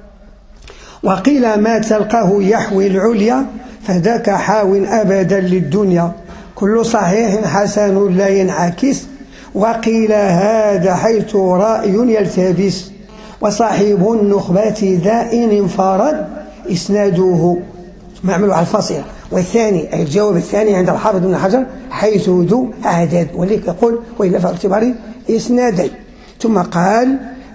وقيل ما تلقاه يحوي العليا فذاك حاو أبدا للدنيا، كل صحيح حسن لا ينعكس، وقيل هذا حيث رأي يلتبس، وصاحب النخبة ذا إن انفرد إسناده معمل على الفصيلة. والثاني أي الجواب الثاني عند الحافظ بن حجر حيث ذو عدد، وليك يقول وإلا فاعتبار إسنادي. ثم قال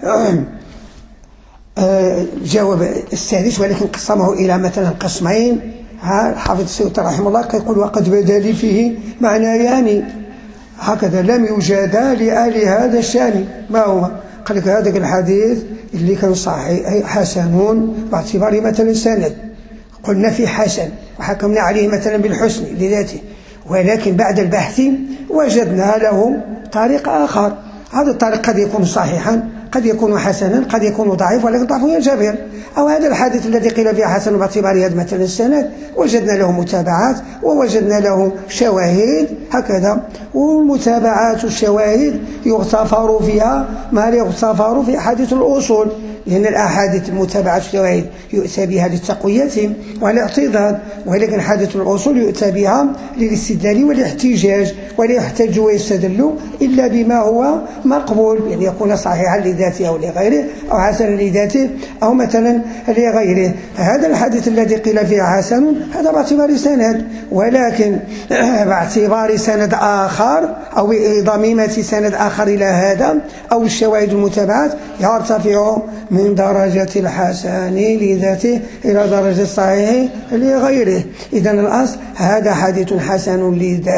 الجواب السادس ولكن قسمه إلى مثلا قسمين. الحافظ السيوطي رحمه الله يقول: وقد بدا لي فيه معنى يعني هكذا لم يوجد لآل هذا الشان. ما هو؟ قال لك هذا الحديث اللي كان صحيح حسن باعتبار مثلا سند، قلنا في حسن وحكمنا عليه مثلا بالحسن لذاته، ولكن بعد البحث وجدنا له طريق آخر. هذا الطريق قد يكون صحيحا، قد يكون حسنا، قد يكون ضعيف، ولكن ضعفه ينجبر. أو هذا الحديث الذي قيل فيه حسن باعتبار هذا مثلا السند وجدنا له متابعات ووجدنا له شواهد هكذا، والمتابعات والشواهد يغتفر فيها ما لا يغتفر في أحاديث الأصول، لأن الأحاديث المتابعات والشواهد يؤتى بها للتقوية والاعتضاد، ولكن حادث الأصول يؤتى بها للاستدلال والاحتجاج، ولا يحتج ويستدل إلا بما هو مقبول، يعني يكون صحيحا لذاته أو لغيره، أو حسنا لذاته أو مثلا لغيره. فهذا الحديث الذي قيل فيه حسن هذا باعتبار سند، ولكن باعتبار سند آخر أو بضميمة سند آخر إلى هذا أو الشواهد المتابعات يرتفع من درجة الحسن لذاته إلى درجة الصحيح لغيره. إذن الأصل هذا حديث حسن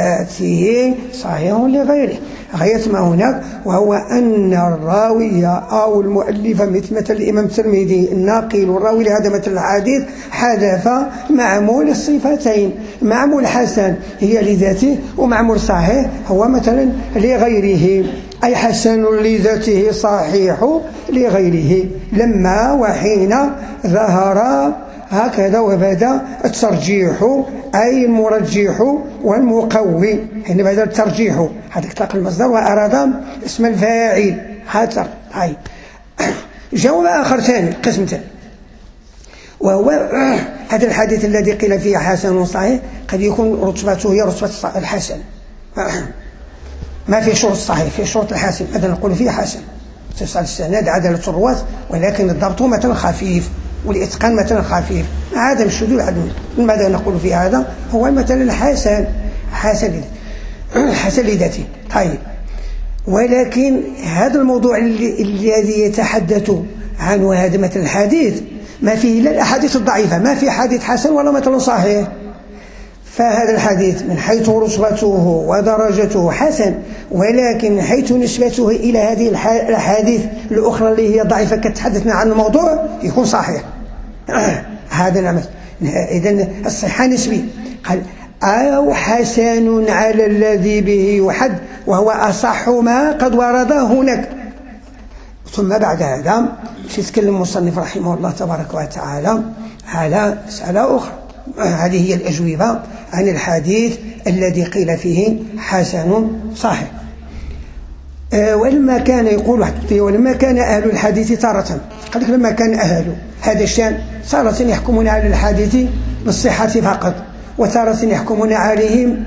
لذاته صحيح لغيره. غاية ما هناك وهو أن الراوي أو المؤلف مثل الإمام الترمذي الناقل والراوي لهذا مثل الحديث حذف معمول الصفتين، معمول حسن هي لذاته ومعمول صحيح هو مثلا لغيره، أي حسن لذاته صحيح لغيره. لما وحين ظهر هكذا وبدأ الترجيح أي المرجح والمقوي، يعني بدأ الترجيح هذا اطلق المصدر وأراد اسم الفاعل هاتر. هاي جواب آخر ثاني قسم ثاني، وهو هذا الحديث الذي قيل فيه حسن صحيح قد يكون رتبته هي رتبة الحسن، ما في شروط صحيح، في شروط الحسن، هذا نقول فيه حسن اتصال السند عدالة الرواة، ولكن الضبط مثلا خفيف والإتقان مثلا خفيف، هذا الشذوذ عدم. ماذا نقول في هذا؟ هو مثلا الحسن حسن حسن لذاته. طيب، ولكن هذا الموضوع الذي يتحدث عنه هذا مثل الحديث ما فيه إلا الأحاديث الضعيفة، ما في حديث حسن ولا مثلا صحيح. فهذا الحديث من حيث رتبته ودرجته حسن، ولكن من حيث نسبته إلى هذه الأحاديث الأخرى اللي هي ضعيفة كتحدثنا عن الموضوع يكون صحيح. هذا نعم. إذن الصحة نسبي. قال أو حسن على الذي به يحد، وهو أصح ما قد ورد هناك. ثم بعد هذا يتكلم المصنف رحمه الله تبارك وتعالى على مسألة أخرى، هذه هي الأجوبة عن الحديث الذي قيل فيه حسن صحيح. ولما كان يقول ولما كان أهل الحديث تارة، قال لك لما كان أهل هذا الشأن تارة يحكمون على الحديث بالصحة فقط، وتارة يحكمون عليهم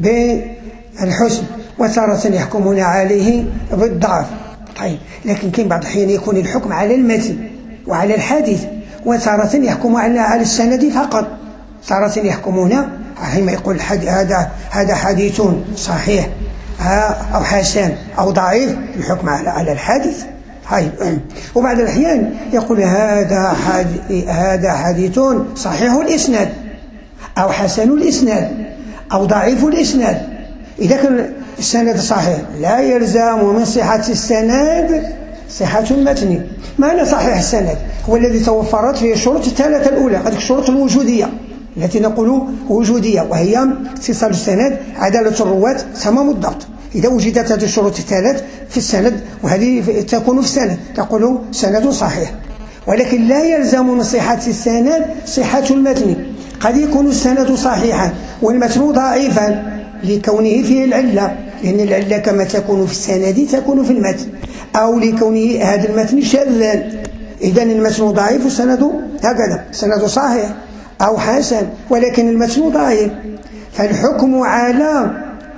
بالحسن، وتارة يحكمون عليه بالضعف. طيب لكن كاين بعض الأحيان يكون الحكم على المتن وعلى الحديث، وتارة يحكم على السند فقط. تارة يحكمون حينما يقول هذا هذا حديث صحيح أو حسن أو ضعيف، الحكم على على الحديث. طيب وبعض الأحيان يقول هذا هذا حديث صحيح الإسناد أو حسن الإسناد أو ضعيف الإسناد. إذا كان السند صحيح لا يلزم من صحة السند صحة المتن. معنى صحيح السند هو الذي توفرت فيه الشروط الثلاثة الأولى، هذه الشروط الوجودية التي نقول وجودية، وهي اتصال السند، عدالة الرواة، تمام الضبط. إذا وجدت هذه الشروط الثلاث في السند، وهذه تكون في السند، تقول سند صحيح. ولكن لا يلزم من صحة السند صحة المتن. قد يكون السند صحيحا والمتن ضعيفا لكونه فيه العلة، لأن العلة كما تكون في السند تكون في المتن، أو لكونه هذا المتن شاذا. إذن المتن ضعيف والسند هكذا، السند صحيح أو حسن ولكن المتن ضعيف. فالحكم على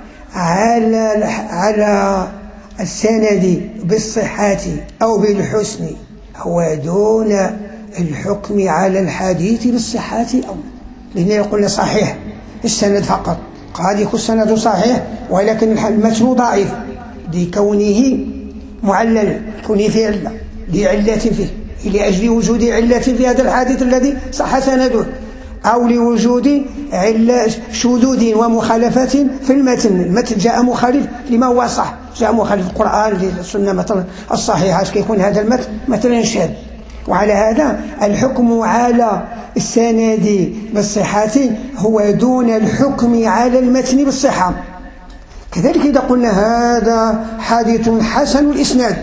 على على السند بالصحة أو بالحسن هو دون الحكم على الحديث بالصحة، أو لأن يقول صحيح السند فقط، قد يكون السند صحيح ولكن المتن ضعيف لكونه معلل، كونه فيه علة، لعلة فيه، لأجل وجود علة في هذا الحديث الذي صح سنده، أو لوجود علة شذوذ ومخالفات في المتن. المتن جاء مخالف لما هو صح، جاء مخالف القرآن للسنة مثلا الصحيحة، كيكون هذا المتن مثلا شاذ. وعلى هذا الحكم على السند بالصحة هو دون الحكم على المتن بالصحة. كذلك إذا قلنا هذا حديث حسن الإسناد،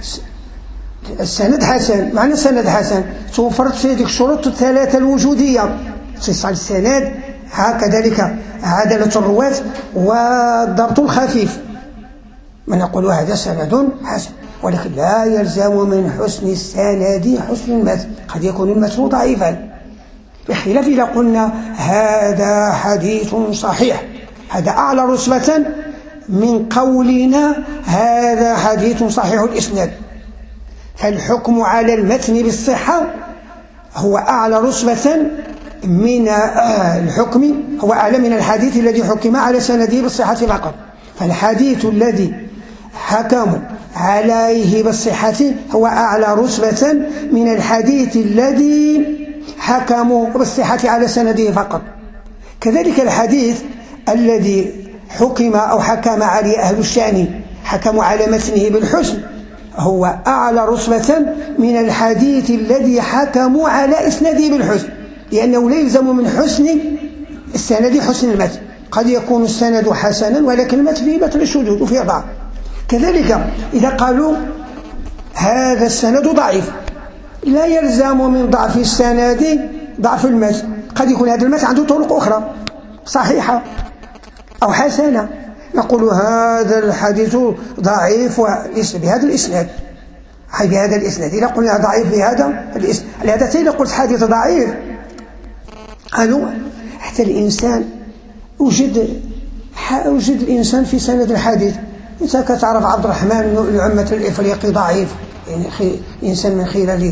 السند حسن، معنى السند حسن توفرت فيه ذلك الشروط الثلاثة الوجودية، اتصال السند، كذلك عدالة الرواة والضبط الخفيف، من نقول هذا سند حسن. ولكن لا يلزم من حسن السند حسن المتن، قد يكون المتن ضعيفا، بخلاف إذا قلنا هذا حديث صحيح، هذا أعلى رتبة من قولنا هذا حديث صحيح الإسناد. فالحكم على المتن بالصحة هو أعلى رتبة من الحكم، هو أعلى من الحديث الذي حكم على سنده بالصحة فقط. فالحديث الذي حكموا عليه بالصحة هو أعلى رتبة من الحديث الذي حكموا بالصحة على سنده فقط. كذلك الحديث الذي حكم أو حكم عليه أهل الشأن، حكموا على متنه بالحسن، هو أعلى رتبة من الحديث الذي حكموا على إسناده بالحسن، لأنه لا يلزم من حسن السند حسن المتن، قد يكون السند حسنا ولكن المتن فيه مثل الشذوذ وفيه ضعف. كذلك إذا قالوا هذا السند ضعيف، لا يلزم من ضعف السند ضعف المتن، قد يكون هذا المتن عنده طرق أخرى صحيحة أو حسنة، نقول هذا الحديث ضعيف بهذا الإسناد، أي بهذا الإسناد. إذا قلنا ضعيف بهذا الإسناد، لهذا إذا قلت حديث ضعيف قالوا حتى الإنسان وجد وجد الإنسان في سند الحديث. أنت كتعرف عبد الرحمن العمة الإفريقي ضعيف، يعني إنسان من خلال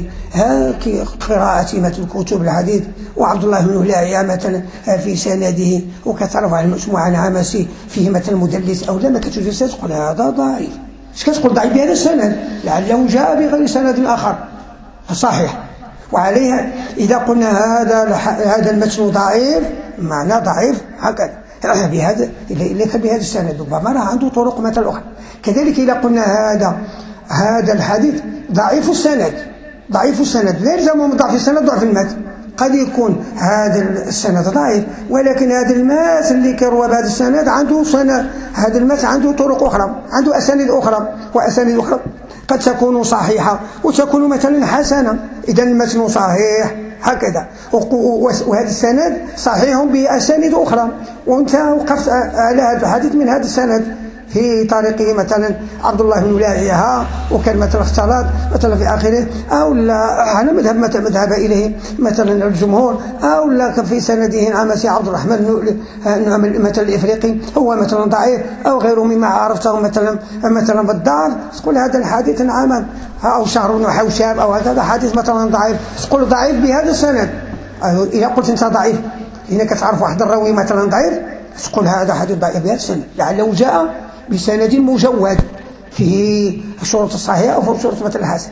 قراءة مثل كتب الحديث، وعبد الله بن هلاعية مثلا في سنده، وكتعرف على المجموعة العامسي فيه مثل مدلس أو لا، ما كتجلس تقول هذا ضعيف. اش كتقول ضعيف بهذا السند؟ لعله جاء بغير سند آخر صحيح. وعليها إذا قلنا هذا هذا المتن ضعيف، معنى ضعيف هكذا بهذا ليس بهذا السند، ربما راه عنده طرق مثل أخرى. كذلك إذا قلنا هذا هذا الحديث ضعيف السند، ضعيف السند لا يلزم من ضعف السند ضعف المتن، قد يكون هذا السند ضعيف ولكن هذا المتن اللي كيروى بهذا السند عنده سند هذا المتن عنده طرق أخرى، عنده أسانيد أخرى، وأسانيد أخرى قد تكون صحيحة وتكون مثلا حسنة. إذا المتن صحيح هكذا، وهذا السند صحيح بأسانيد أخرى، وأنت وقفت على هذا الحديث من هذا السند في طريقه مثلا عبد الله بن لاعيها، وكان مثلا اختلط مثلا في آخره، أو لا على مذهب مثلا مذهب إليه مثلا الجمهور، أو لا في سنده عمسي عبد الرحمن مثلا الإفريقي هو مثلا ضعيف، أو غيره مما عرفته مثلا مثلا بالضعف، تقول هذا الحديث عمل، أو شهر بن حوشاب أو هذا حديث مثلا ضعيف، تقول ضعيف بهذا السند. إذا قلت أنت ضعيف إنك تعرف واحد الراوي مثلا ضعيف، تقول هذا حديث ضعيف بهذا السند، لعله جاء بسند مجود فيه شروط الصحيح أو شروط مثل الحسن.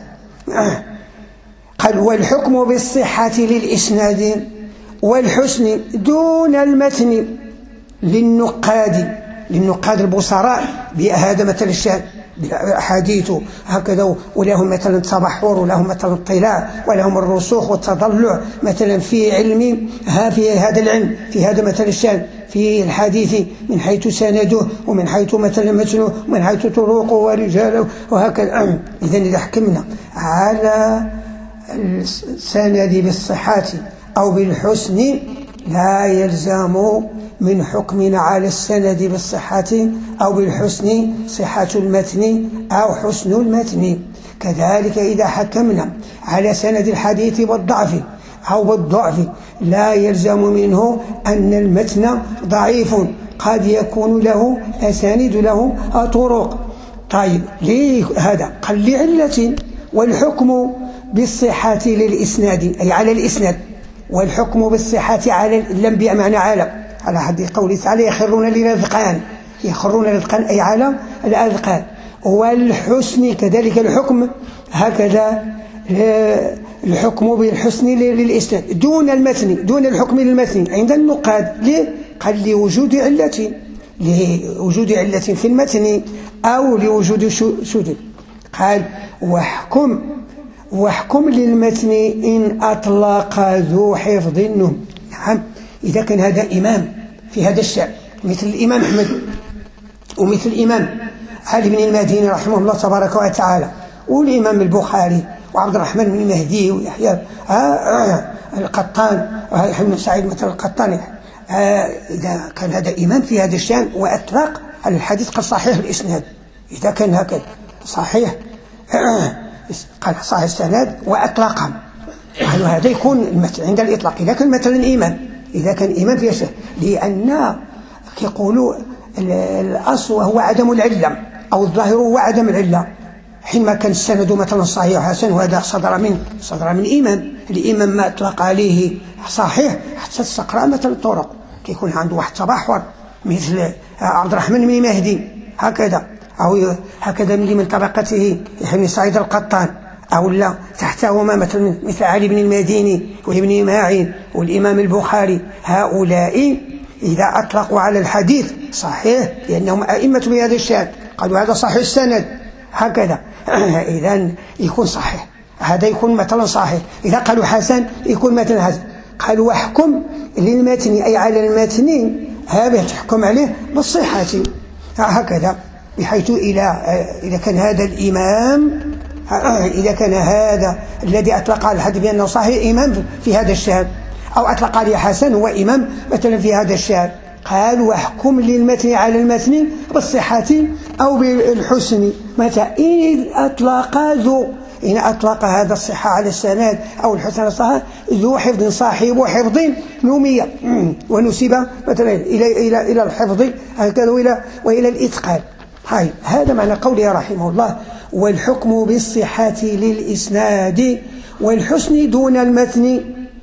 قال والحكم بالصحة للإسناد والحسن دون المتن للنقاد للنقاد البصراء بهذا مثل الشأن بالأحاديث هكذا، ولهم مثلا التبحر، ولهم مثلا الاطلاع، ولهم الرسوخ والتضلع مثلا في علم في هذا العلم، في هذا مثل الشأن في الحديث من حيث سنده، ومن حيث مثلا متنه، ومن حيث طرقه ورجاله وهكذا. إذن إذا حكمنا على السند بالصحة أو بالحسن لا يلزم من حكمنا على السند بالصحة أو بالحسن صحة المتن أو حسن المتن. كذلك إذا حكمنا على سند الحديث بالضعف أو بالضعف لا يلزم منه أن المتن ضعيف، قد يكون له أسانيد له طرق. طيب ليه هذا؟ قال لعلة، والحكم بالصحة للإسناد أي على الإسناد، والحكم بالصحة على لم بمعنى على على حد قوله تعالى يخرون للأذقان، يخرون للأذقان أي على الأذقان. والحسن كذلك الحكم هكذا، الحكم بالحسن للإسناد دون المتن، دون الحكم للمتن عند النقاد. ليه؟ قال لوجود علة، لوجود علة في المتن أو لوجود شذوذ. قال واحكم واحكم للمتن إن أطلق ذو حفظ النهم. نعم، إذا كان هذا إمام في هذا الشأن مثل الإمام أحمد ومثل الإمام علي بن المديني رحمه الله تبارك وتعالى، والإمام البخاري وعبد الرحمن بن مهدي ويحيى القطان ويحيى بن سعيد مثل القطان، إذا كان هذا إمام في هذا الشأن وأطلق على الحديث قال صحيح الإسناد، إذا كان هكذا صحيح قال صحيح السند وأطلقهم، قالوا هذا يكون المثل عند الإطلاق. إذا كان مثلا إمام، إذا كان إمام في الشأن، لأن يقولوا الأصل هو عدم العلة أو الظاهر هو عدم العلة. حينما كان السند مثلا صحيح حسن وهذا صدر من صدر من إمام، الإمام ما أطلق عليه صحيح حتى تستقرأ مثل الطرق، يكون عنده واحد تبحر مثل عبد الرحمن بن مهدي هكذا، أو هكذا من من طبقته يحيى سعيد القطان، أو لا تحتهما مثل مثل علي بن المديني وابن معين والإمام البخاري. هؤلاء إذا أطلقوا على الحديث صحيح لأنهم أئمة بهذا الشأن قالوا هذا صحيح السند هكذا، إذن يكون صحيح، هذا يكون مثلا صحيح. إذا قالوا حسن يكون مثلا حسن. قالوا واحكم للمتن أي على المتن هذا تحكم عليه بالصحة هكذا، بحيث إلى إذا كان هذا الإمام، إذا كان هذا الذي أطلق على الحديث بأنه صحيح إمام في هذا الشأن، أو أطلق عليه حسن هو إمام مثلا في هذا الشأن، قال واحكم للمتن على المتن بالصحة أو بالحسن. متى؟ إن أطلق ذو إن أطلق هذا الصحة على السند أو الحسن على الصحة ذو حفظ صاحب حفظ نمي ونسب مثلا إلى إلى إلى الحفظ هكذا وإلى وإلى الإتقان. هاي هذا معنى قوله رحمه الله والحكم بالصحة للإسناد والحسن دون المتن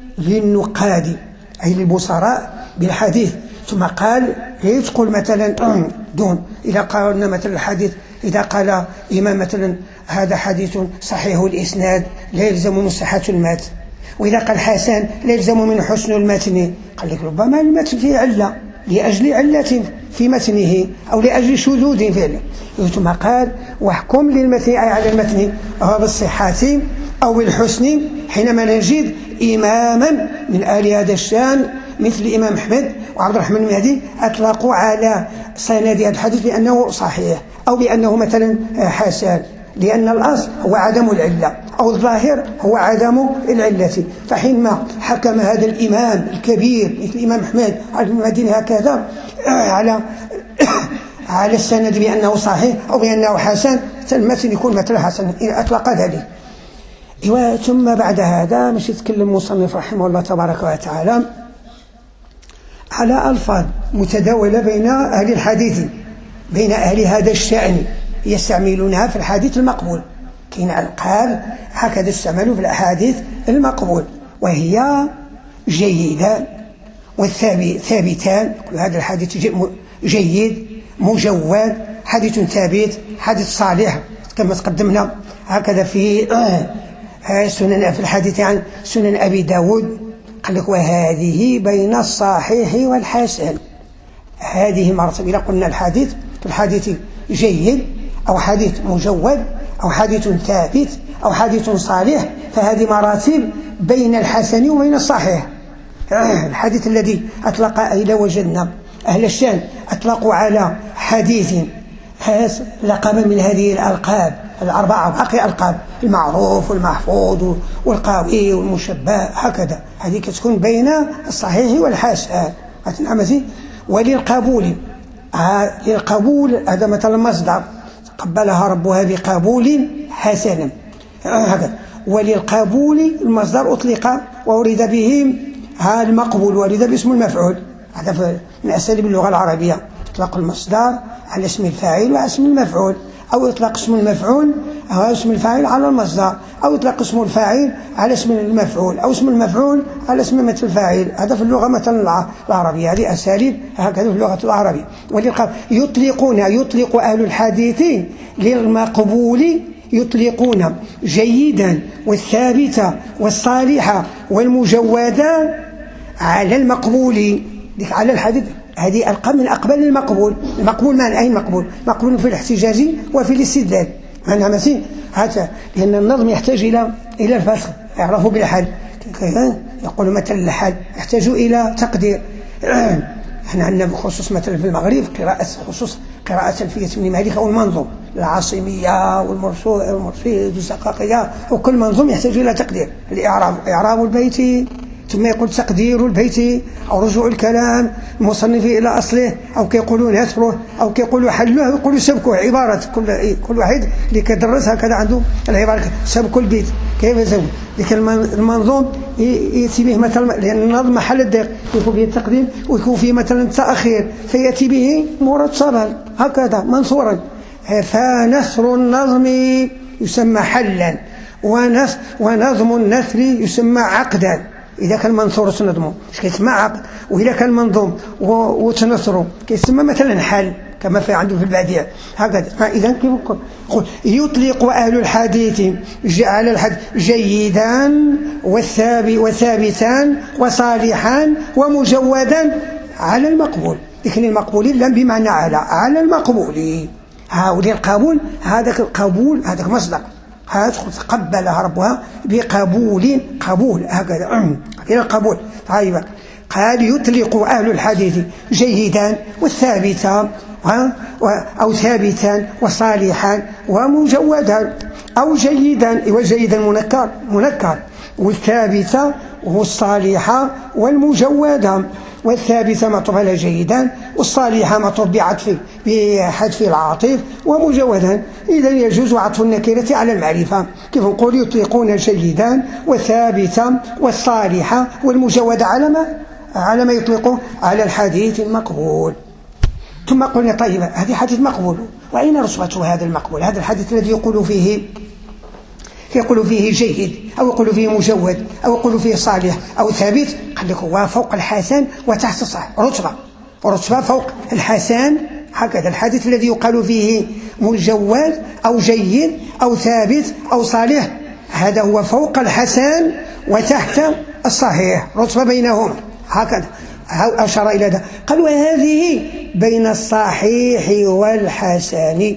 للنقاد أي للبصراء بالحديث. ثم قال يقول مثلا دون، إذا قالنا مثلا الحديث، إذا قال إمام مثلا هذا حديث صحيح الإسناد لا يلزم من صحة المتن، وإذا قال حسن لا يلزم من حسن المتن، قال لك ربما المتن فيه علة لأجل علة في متنه أو لأجل شذوذ فعله. ثم قال واحكم للمتن أي على المتن أو بالصحة أو بالحسن حينما نجد إماما من آل هذا الشان مثل الإمام أحمد وعبد الرحمن المهدي أطلقوا على سند هذا الحديث بأنه صحيح أو بأنه مثلا حسن، لأن الأصل هو عدم العلة أو الظاهر هو عدم العلة. فحينما حكم هذا الإمام الكبير مثل الإمام أحمد على المدينة هكذا على على السند بأنه صحيح أو بأنه حسن، المتن يكون مثلا حسن إذا أطلق ذلك. ثم بعد هذا مش يتكلم المصنف رحمه الله تبارك وتعالى على ألفاظ متداولة بين أهل الحديث، بين أهل هذا الشأن يستعملونها في الحديث المقبول. كاين ألقاب هكذا استعملوا في الأحاديث المقبول، وهي جيدان والثابتان. هذا الحديث جيد مجود، حديث ثابت، حديث صالح كما تقدمنا هكذا في سنن، في الحديث عن سنن أبي داود قال لك وهذه بين الصحيح والحسن. هذه مرتبة. إذا قلنا الحديث الحديث جيد أو حديث مجود أو حديث ثابت أو حديث صالح، فهذه مراتب بين الحسن وبين الصحيح. الحديث الذي أطلق إذا وجدنا أهل الشان أطلقوا على حديث لقب من هذه الألقاب الأربعة، باقي ألقاب المعروف والمحفوظ والقوي والمشبه هكذا، هذه كتكون بين الصحيح والحسن. وللقبول للقبول هذا مثلا مصدر قبلها ربها بقبول حسن هكذا. وللقبول المصدر أطلق وأريد به المقبول وأريد باسم المفعول. هذا من أساليب اللغة العربية، إطلاق المصدر على اسم الفاعل وعلى اسم المفعول، أو إطلاق اسم المفعول أو اسم الفاعل على المصدر، أو إطلاق اسم الفاعل على اسم المفعول، أو اسم المفعول على اسم مثل الفاعل. هذا في اللغة مثلا العربية، هذه أساليب هكذا في اللغة العربية. يطلقون يطلق أهل الحديث للمقبول يطلقون جيدا والثابتة والصالحة والمجودة على المقبول، على الحديث. هذه ألقاب من أقبال المقبول. المقبول معنى أي مقبول؟ مقبول في الاحتجاج وفي الاستدلال معنى مثلا هذا، لأن النظم يحتاج إلى إلى الفصل، يعرفوا بالحل. يقول مثلا الحل يحتاج إلى تقدير. احنا عندنا بخصوص مثلا في المغرب قراءة خصوص قراءة ألفية ابن مالك أو المنظوم العاصمية والمرشد والزقاقية، وكل منظوم يحتاج إلى تقدير. الإعراب إعراب البيت، ثم يقول تقدير البيت أو رجوع الكلام المصنف إلى أصله، أو كيقولوا نثره أو كيقولوا حله، يقولوا سبكه. عبارة كل كل واحد اللي كيدرس هكذا عنده العبارة سبك البيت كيف يسوي. لكن المنظوم يأتي به مثلا، لأن النظم محل الضيق يكون فيه التقديم ويكون فيه مثلا التأخير، فيأتي به مرتبا هكذا منصورا. فنثر النظم يسمى حلا، ونظم النثر يسمى عقدا. إذا كان منثور تنظمه كيسمى عقد، وإذا كان منظوم وتنثره كيسمى مثلا حل، كما في عنده في البديع هكذا. إذا كيف يقول يطلق أهل الحديث على الحديث جيدان وثابتان وصالحان ومجودا على المقبول. لكن المقبول لم بمعنى على على المقبول. هؤلاء القبول، هذاك القبول هذاك مصدر، هذا قبلها ربها بقبول قبول هكذا إلى القبول. طيب قال يطلق أهل الحديث جيدا والثابتا أو ثابتا وصالحا ومجودا، أو جيدا وجيدا منكر منكر والثابتة والصالحة والمجودة. والثابتة معطوف على جيدا، والصالحة معطوف بعطف بحذف العاطف، ومجودا إذا يجوز عطف النكرة على المعرفة. كيف نقول يطلقون جيدا والثابتة والصالحة والمجودة على ما على ما يطلقون على الحديث المقبول. ثم قلنا طيب هذه حديث مقبول، وأين رتبة هذا المقبول؟ هذا الحديث الذي يقول فيه يقول فيه جيد أو يقول فيه مجود أو يقول فيه صالح أو ثابت، قال لك هو فوق الحسن وتحت الصحيح، رتبة رتبة فوق الحسن. هكذا الحديث الذي يقال فيه مجود أو جيد أو ثابت أو صالح، هذا هو فوق الحسن وتحت الصحيح، رتبة بينهما هكذا. أشار إلى هذا قال وهذه بين الصحيح والحسن،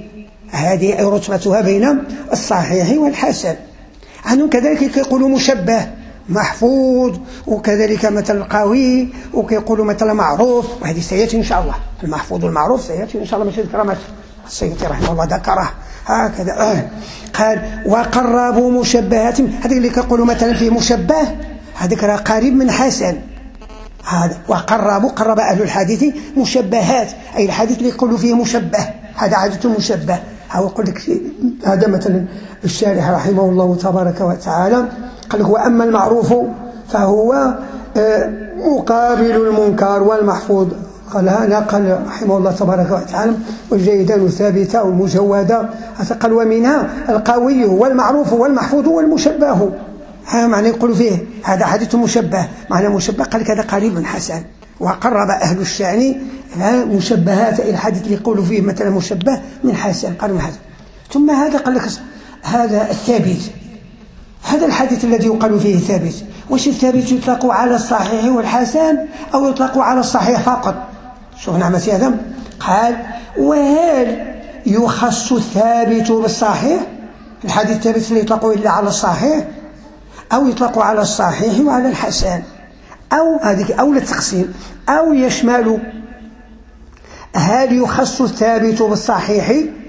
هذه رتبتها بين الصحيح والحسن. عنهم كذلك يقولوا مشبه محفوظ، وكذلك مثلا قوي، وكيقولوا مثلا معروف، وهذه سيأتي إن شاء الله. المحفوظ والمعروف سيأتي إن شاء الله، ماشي ذكر السيوطي رحمه الله ذكره هكذا. آه. قال وقربوا مشبهات، هذا اللي كيقولوا مثلا فيه مشبه، هذاك راه قريب من حسن. هذا وقربوا، قرب أهل الحديث مشبهات، أي الحديث اللي يقولوا فيه مشبه، هذا عادة مشبه. هو يقول لك هذا مثلا الشارح رحمه الله تبارك وتعالى قال لك وأما المعروف فهو مقابل المنكر، والمحفوظ قال نقل رحمه الله تبارك وتعالى والجيدان ثابتة والمجودة، قال ومنها القوي والمعروف والمحفوظ والمشبه. هذا معنى يقول فيه هذا حديث مشبه، معنى مشبه قال لك هذا قريب من حسن. وقرب أهل الشأن مشبهات إلى الحديث اللي يقولوا فيه مثلا مشبه من حسن، قريب من حسن. ثم هذا قال لك هذا الثابت، هذا الحديث الذي يقال فيه ثابت، واش الثابت يطلق على الصحيح والحسن أو يطلق على الصحيح فقط؟ شوف نعم هذا قال وهل يخص الثابت بالصحيح، الحديث الثابت اللي يطلق إلا على الصحيح، أو يطلق على الصحيح وعلى الحسن، أو هذه أولى التقسيم، أو يشمل هل يخص الثابت بالصحيح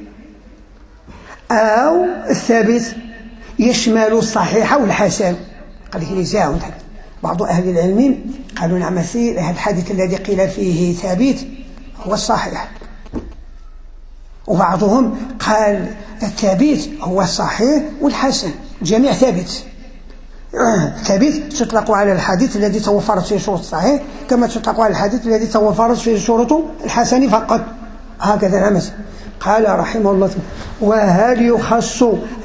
أو الثابت يشمل الصحيح والحسن. قال لك نزاع، بعض أهل العلم قالوا نعم هذا الحديث الذي قيل فيه ثابت هو الصحيح، وبعضهم قال الثابت هو الصحيح والحسن، جميع ثابت. ثابت تطلق على الحديث الذي توفرت فيه شروط الصحيح كما تطلق على الحديث الذي توفرت فيه شروط الحسن فقط، هكذا نعمس. قال رحمه الله وهل يخص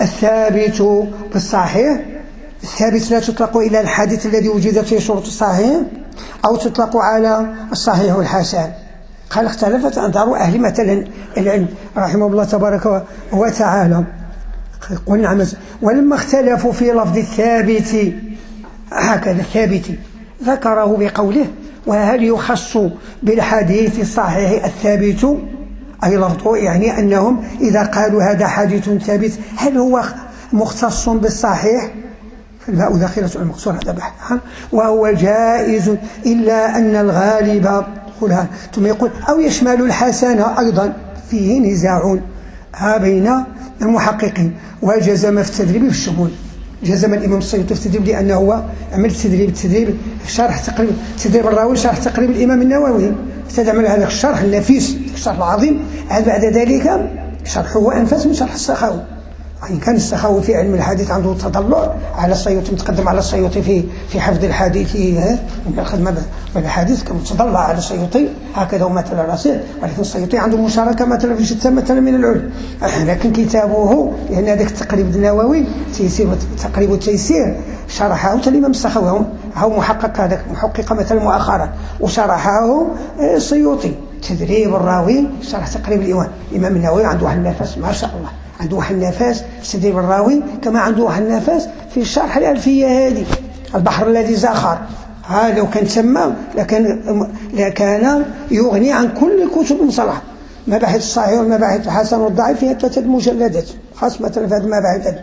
الثابت بالصحيح؟ الثابت لا تطلق إلى الحديث الذي وجدت فيه شروط الصحيح أو تطلق على الصحيح والحسن. قال اختلفت أنظار أهل مثلا العلم رحمه الله تبارك وتعالى. قلنا عمز ولما اختلفوا في لفظ الثابت هكذا الثابت ذكره بقوله وهل يخص بالحديث الصحيح الثابت، أي لفظه يعني أنهم إذا قالوا هذا حديث ثابت هل هو مختص بالصحيح؟ فالباء داخلة المقصور هذا بحث، وهو جائز إلا أن الغالب قلها. ثم يقول أو يشمل الحسن أيضا، فيه نزاع بين المحققين. وجزم في التدريب بالشمول، جزم الإمام السيوطي في التدريب لأنه هو عمل تدريب التدريب شرح تقريب تدريب الراوي شرح تقريب الإمام النووي، استعمل هذا الشرح النفيس الشرح العظيم. بعد ذلك شرحه أنفس من شرح السخاوي، وإن كان السخاوي في علم الحديث عنده تضلع على السيوطي، متقدم على السيوطي في في حفظ الحديث من الخدمة بالحديث كمتضلع على السيوطي هكذا ومثل راسه، ولكن السيوطي عنده مشاركة مثلا في شتى مثلا من العلم. لكن كتابه لأن هذاك التقريب النووي تيسير تقريب التيسير شرحه الإمام السخاوي، هو محقق هذاك محقق مثلا مؤخرا، وشرحه السيوطي تدريب الراوي شرح تقريب الإمام الإمام النووي. عنده واحد النفس ما شاء الله، عنده واحد النفس في تدريب الراوي كما عنده واحد النفس في شرح الألفية هذه البحر الذي زخر. هذا لو كان تسمى لكان لكان يغني عن كل كتب المصطلح، مباحث الصحيح والمباحث الحسن والضعيف فيها ثلاثة مجلدات خاص مثلا في هذه المباحث.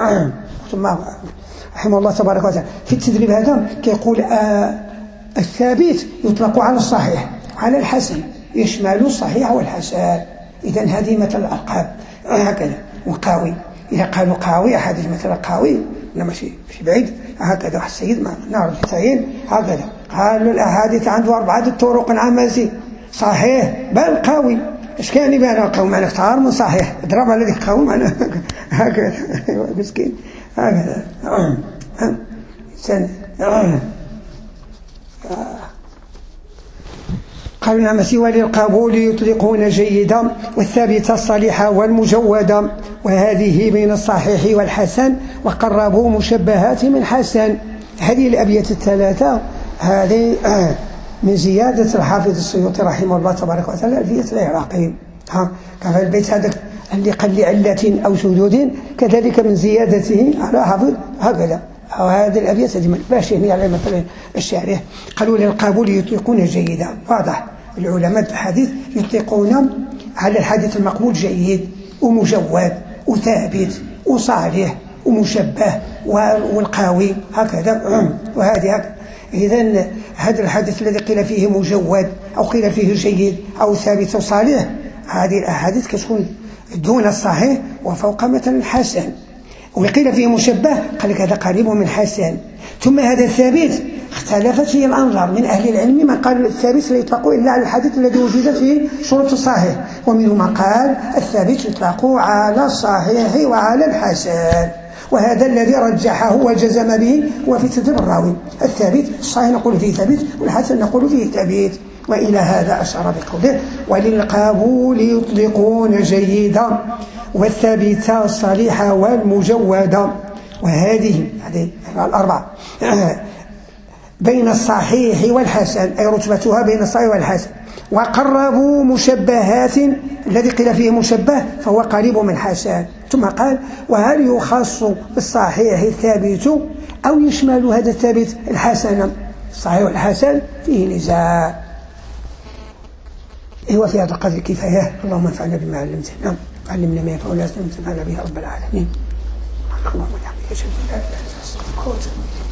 ثم رحمه الله تبارك وتعالى في التدريب هذا كيقول آه الثابت يطلق على الصحيح وعلى الحسن، يشمل الصحيح والحسن. إذن هذه مثل الألقاب هكذا. وقاوي إذا قالوا قاوي أحاديث مثل قاوي لا ماشي ماشي بعيد هكذا. واحد السيد ما نعرف التعيين هكذا قالوا الأحاديث عنده أربعة طرق عامة صحيح بل قاوي. ايش كان يبان قاوي معناه اختار من صحيح اضرب على ذيك قاوي معناه هكذا مسكين هكذا. قالوا نعم سوى للقبول يطلقون جيدا والثابتة الصالحة والمجودة، وهذه بين الصحيح والحسن، وقربوا مشبهات من حسن. هذه الأبيات الثلاثة هذه من زيادة الحافظ السيوطي رحمه الله تبارك وتعالى ألفية العراقي. ها كان البيت هذا اللي قل لعلة أو شذوذ كذلك من زيادته على حافظ هكذا. وهذه الأبيات هذه باش يعني على مثلا الشارح قالوا للقبول يطلقون جيدا. واضح العلماء الحديث يطلقون على الحديث المقبول جيد ومجود وثابت وصالح ومشبه والقاوي هكذا. وهذه إذن هذا الحديث الذي قيل فيه مجود أو قيل فيه جيد أو ثابت وصالح، هذه الأحاديث كتكون دون الصحيح وفوق مثلا الحسن. وقيل فيه مشبه قال لك هذا قريب من حسن. ثم هذا الثابت اختلفت فيه الأنظار، من أهل العلم من قال الثابت لا يطلق إلا على الحديث الذي وجد في شروط الصحيح، ومنهم من قال الثابت يطلق على الصحيح وعلى الحسن. وهذا الذي رجحه وجزم به هو فتنة الراوي. الثابت الصحيح نقول فيه ثابت والحسن نقول فيه ثابت. وإلى هذا أشار بقوله وللقبول يطلقون جيدا والثابت الصريح والمجود. وهذه هذه الأربعة بين الصحيح والحسن، أي رتبتها بين الصحيح والحسن. وقربوا مشبهات، الذي قيل فيه مشبه فهو قريب من حسن. ثم قال وهل يخص بالصحيح الثابت أو يشمل هذا الثابت الحسن؟ الصحيح والحسن فيه نزاع. هو في هذا القدر كفاية. اللهم انفعنا بما علمتنا، علمنا ما ينفعنا وانفعنا به رب العالمين. اللهم وبحمدك اشهد ان لا اله الا انت استغفرك واتوب اليك.